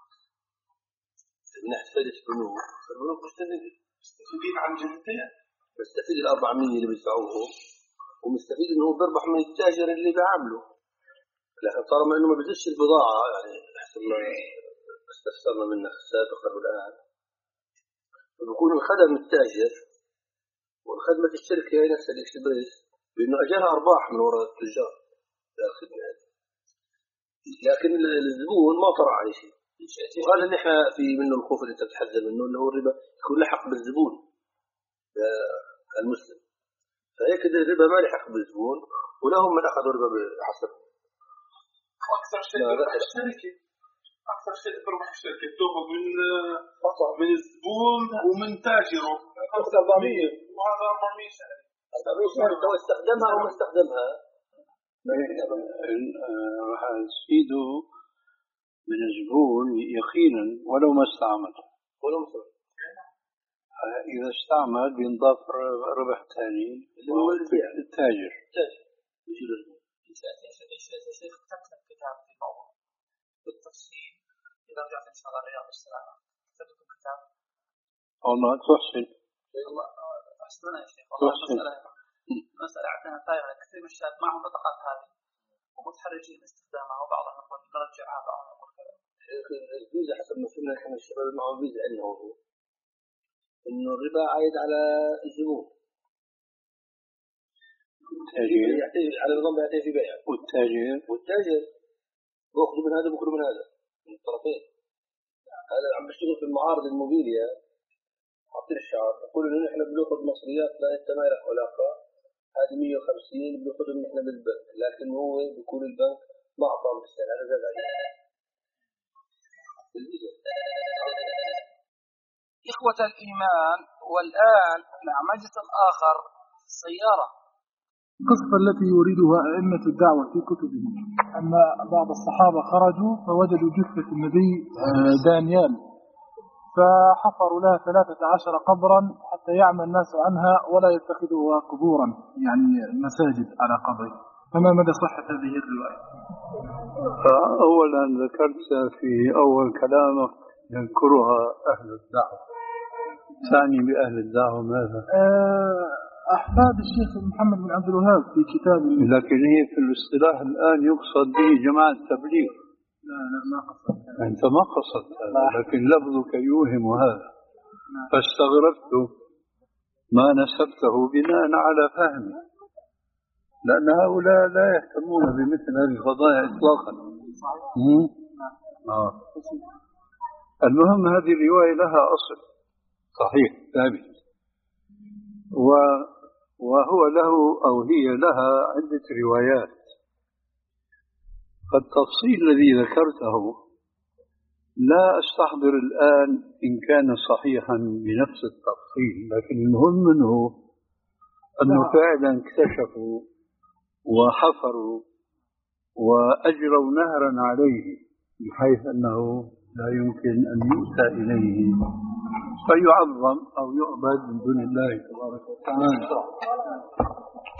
من ناحية فائدة البنوك البنوك مستفيدين. مستفيدين عن جهتين. مستفيد الأربعمية اللي بيدفعوهم ومستفيد إنه بربح من التاجر اللي بيعامله. لكن طالما إنه ما بيزيدش البضاعة يعني حسب ما استفسرنا منه سابقا والآن بيكون الخدم التاجر والخدمة الشركة هي نفس الإكسبريس بأنه أجرها أرباح من وراء التجار الخدمة هذه. لكن الزبون ما طرع على شيء. وهذا اللي احنا في منه الخوف اللي انت بتحذر منه اللي هو الربا يكون لحق بالزبون المسلم. فهيك الربا ما لحق بالزبون ولهم من أخذوا الربا بحسب. أكثر شيء بربح الشركة أكثر شيء بربح الشركة تأخذ من من الزبون ومن تاجره خمسة أربعمية وهذا أربعمية شهر. أربعمية شهر لو استخدمها أو ما استخدمها راح تفيده من الزبون يقينا ولو ما استعمل. ولو ما استعمل. إذا استعمل بينضاف ربح ثاني اللي هو التاجر. التاجر. يجي له. إيش شيخ كتبت كتاب في الموضوع بالتفصيل إذا رجعت إن شاء الله رياض السلامة كتبت كتاب. والله تحسن. والله أحسن يا شيخ. والله مسألة مسألة عندنا طايرة كثير من الشباب معهم بطاقات هذه ومتحرجين استخدامها وبعضهم يقول نرجعها بعضهم يقول كذا. الفيزا حسب ما فهمنا احنا الشباب معهم فيزا انه انه الربا عايد على الزبون. التاجر يعطيه على نظام يعطيه في بيع. والتاجر والتاجر بأخذ من هذا بأخذ من هذا من الطرفين. هذا عم بشتغل في المعارض الموبيليا حاطين الشعار يقول إنه نحن بنأخذ مصريات لا أنت ما لك علاقة هذه مية وخمسين بنأخذهم نحن بالبنك لكن هو بيكون البنك ما أعطاهم بالسنة هذا زاد عليه. إخوة الإيمان والآن مع مجلس آخر في السيارة. القصة التي يريدها أئمة الدعوة في كتبهم أن بعض الصحابة خرجوا فوجدوا جثة النبي دانيال فحفروا لها ثلاثة عشر قبرا حتى يعمى الناس عنها ولا يتخذوها قبورا يعني مساجد على قبره. فما مدى صحة هذه الرواية؟ أولا ذكرت في أول كلامك يذكرها أهل الدعوة. ثاني بأهل الدعوة ماذا؟ أحفاد الشيخ محمد بن عبد الوهاب في كتاب. لكن هي في الاصطلاح الآن يقصد به جماعة التبليغ. لا لا ما قصدت. أنت ما قصدت هذا لكن لفظك يوهم هذا. فاستغربت ما نسبته بناء على فهمي لأن هؤلاء لا يهتمون بمثل هذه القضايا إطلاقا. آه. المهم هذه الرواية لها أصل صحيح ثابت وهو له أو هي لها عدة روايات. فالتفصيل الذي ذكرته لا أستحضر الآن إن كان صحيحا بنفس التفصيل لكن المهم منه أنه فعلا اكتشفوا وحفروا وأجروا نهرا عليه بحيث أنه لا يمكن أن يؤتى إليه فيعظم أو يعبد من دون الله تبارك وتعالى.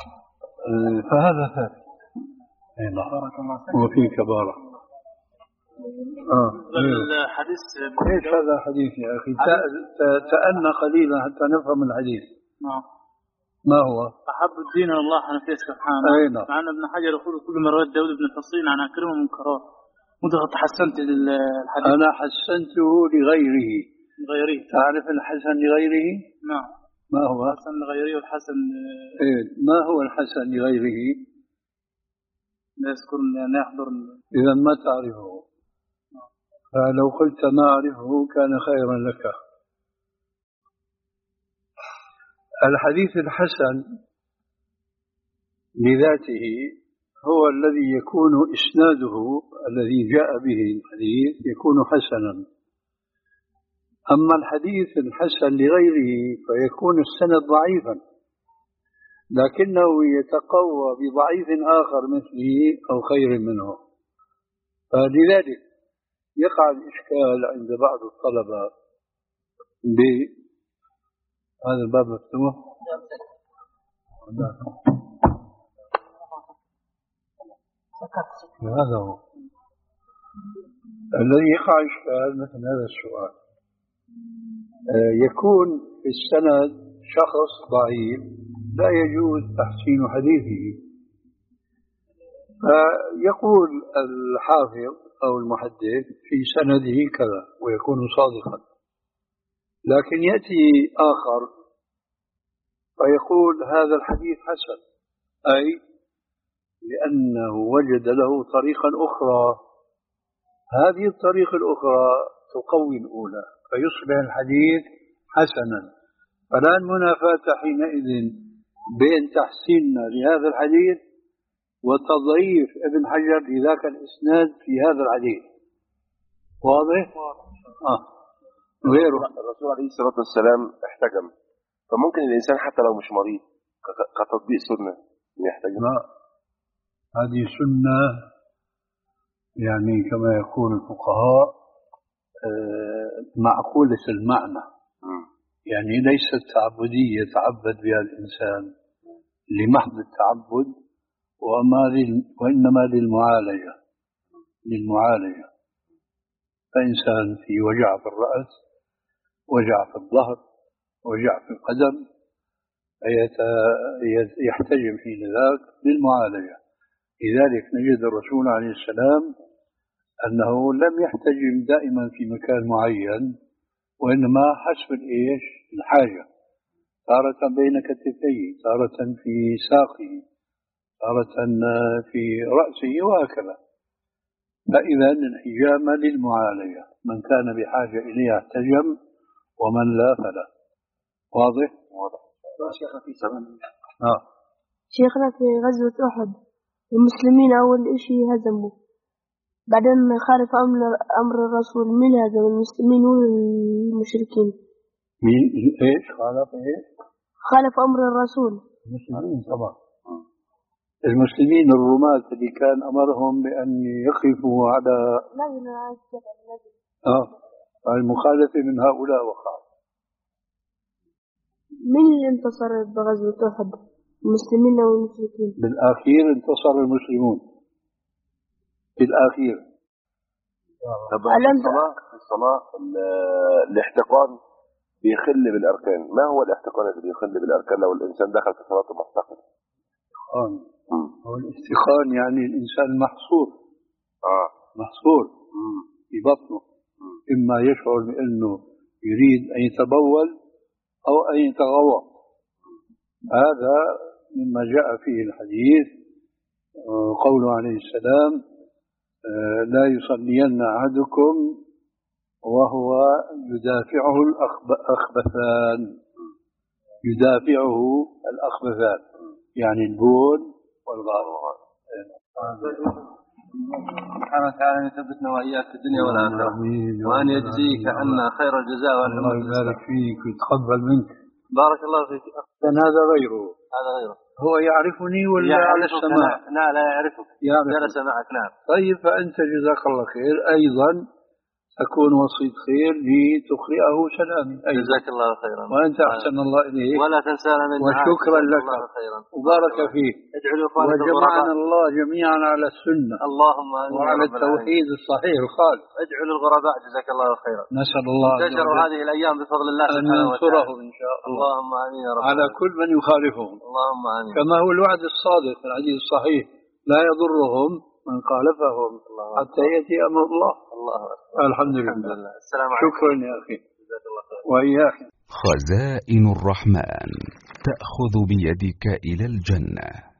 فهذا ثابت. وفيك بارك. آه. الحديث إيش هذا حديث يا أخي؟ تأنى قليلا حتى نفهم الحديث. نعم. ما هو؟ أحب الدين الله حنفيه سبحانه. أي نعم. مع أن ابن حجر يقول كل ما روى داود بن الحصين عن أكرمه منكرات. مدة حسنت للحديث. أنا حسنته لغيره. لغيره. تعرف الحسن لغيره؟ نعم. ما هو؟ الحسن لغيره والحسن. إيه ما هو الحسن لغيره؟ لا يذكر لا يحضر. إذا ما تعرفه. فلو قلت ما أعرفه كان خيرا لك. الحديث الحسن لذاته هو الذي يكون إسناده الذي جاء به الحديث يكون حسنا. أما الحديث الحسن لغيره فيكون السند ضعيفا لكنه يتقوى بضعيف آخر مثله أو خير منه. فلذلك يقع الإشكال عند بعض الطلبة بهذا الباب مفتوح. هذا هو الذي يقع إشكال مثل هذا السؤال. يكون في السند شخص ضعيف لا يجوز تحسين حديثه، فيقول الحافظ أو المحدث في سنده كذا ويكون صادقا، لكن يأتي آخر فيقول هذا الحديث حسن، أي لأنه وجد له طريقا أخرى، هذه الطريقة الأخرى تقوي الأولى فيصبح الحديث حسنا. فلا منافاة حينئذ بين تحسيننا لهذا الحديث وتضعيف ابن حجر لذاك الإسناد في هذا الحديث. واضح؟ آه. غيره الرسول عليه الصلاة والسلام احتجم، فممكن الإنسان حتى لو مش مريض كتطبيق سنة يحتجم. لا، هذه سنة يعني كما يقول الفقهاء معقولة المعنى، يعني ليست تعبدية يتعبد بها الإنسان لمحض التعبد، وإنما للمعالجة للمعالجة فإنسان في وجع في الرأس، وجع في الظهر، وجع في القدم، يحتجم حين ذاك للمعالجة. لذلك نجد الرسول عليه السلام أنه لم يحتجم دائما في مكان معين، وإنما حسب الإيش الحاجة، تارة بين كتفيه، تارة في ساقه، تارة في رأسه، وهكذا. فإذا الحجامة للمعالجة، من كان بحاجة إليها احتجم ومن لا فلا. واضح؟ واضح. شيخنا في سبب آه. شيخنا في غزوة أحد المسلمين أول إشي هزموا، بعدين خالف أمر أمر الرسول، من هزم المسلمين والمشركين؟ مين إيش خالف إيه؟ خالف أمر الرسول المسلمين طبعا. المسلمين الرماة اللي كان أمرهم بأن يقفوا على آه المخالفة من هؤلاء وقع. من اللي انتصر بغزوة أحد، المسلمين أو المشركين؟ بالأخير انتصر المسلمون بالأخير. طبعا الصلاة الصلاة الاحتقان بيخل بالأركان. ما هو الاحتقان اللي بيخل بالأركان لو الإنسان دخل في صلاة محتقن؟ هو الاحتقان يعني الإنسان محصور آه. محصور في بطنه، إما يشعر بأنه يريد أن يتبول أو أن يتغوط. هذا مما جاء فيه الحديث، قوله عليه السلام لا يصلين أحدكم وهو يدافعه الأخبثان، يدافعه الأخبثان يعني البول والغائط. سبحانه وتعالى يثبتنا وإياك في الدنيا والآخرة، وأن يجزيك عنا خير الجزاء. الله يبارك فيك ويتقبل منك. بارك الله فيك. هذا غيره هذا غيره هو يعرفني ولا على السماع؟ لا لا يعرفك، جلس معك. نعم. طيب، فأنت جزاك الله خير أيضا أكون وسيط خير لتقرئه سلامي. جزاك الله خيرا. وأنت أحسن الله إليك. ولا تنسانا من وشكرا لك. وبارك فيك. وجمعنا الله جميعا على السنة. اللهم آمين. وعلى التوحيد الصحيح الخالص. ادعوا للغرباء جزاك الله خيرا. نسأل الله تجروا هذه الأيام بفضل الله أن ينصرهم إن شاء الله. اللهم آمين يا رب. على كل من يخالفهم. اللهم آمين. كما هو الوعد الصادق في الحديث الصحيح لا يضرهم من خالفهم حتى يأتي أمر الله. الله الحمد لله. السلام عليكم. شكرا يا أخي. وإياك. خزائن الرحمن تأخذ بيدك إلى الجنة.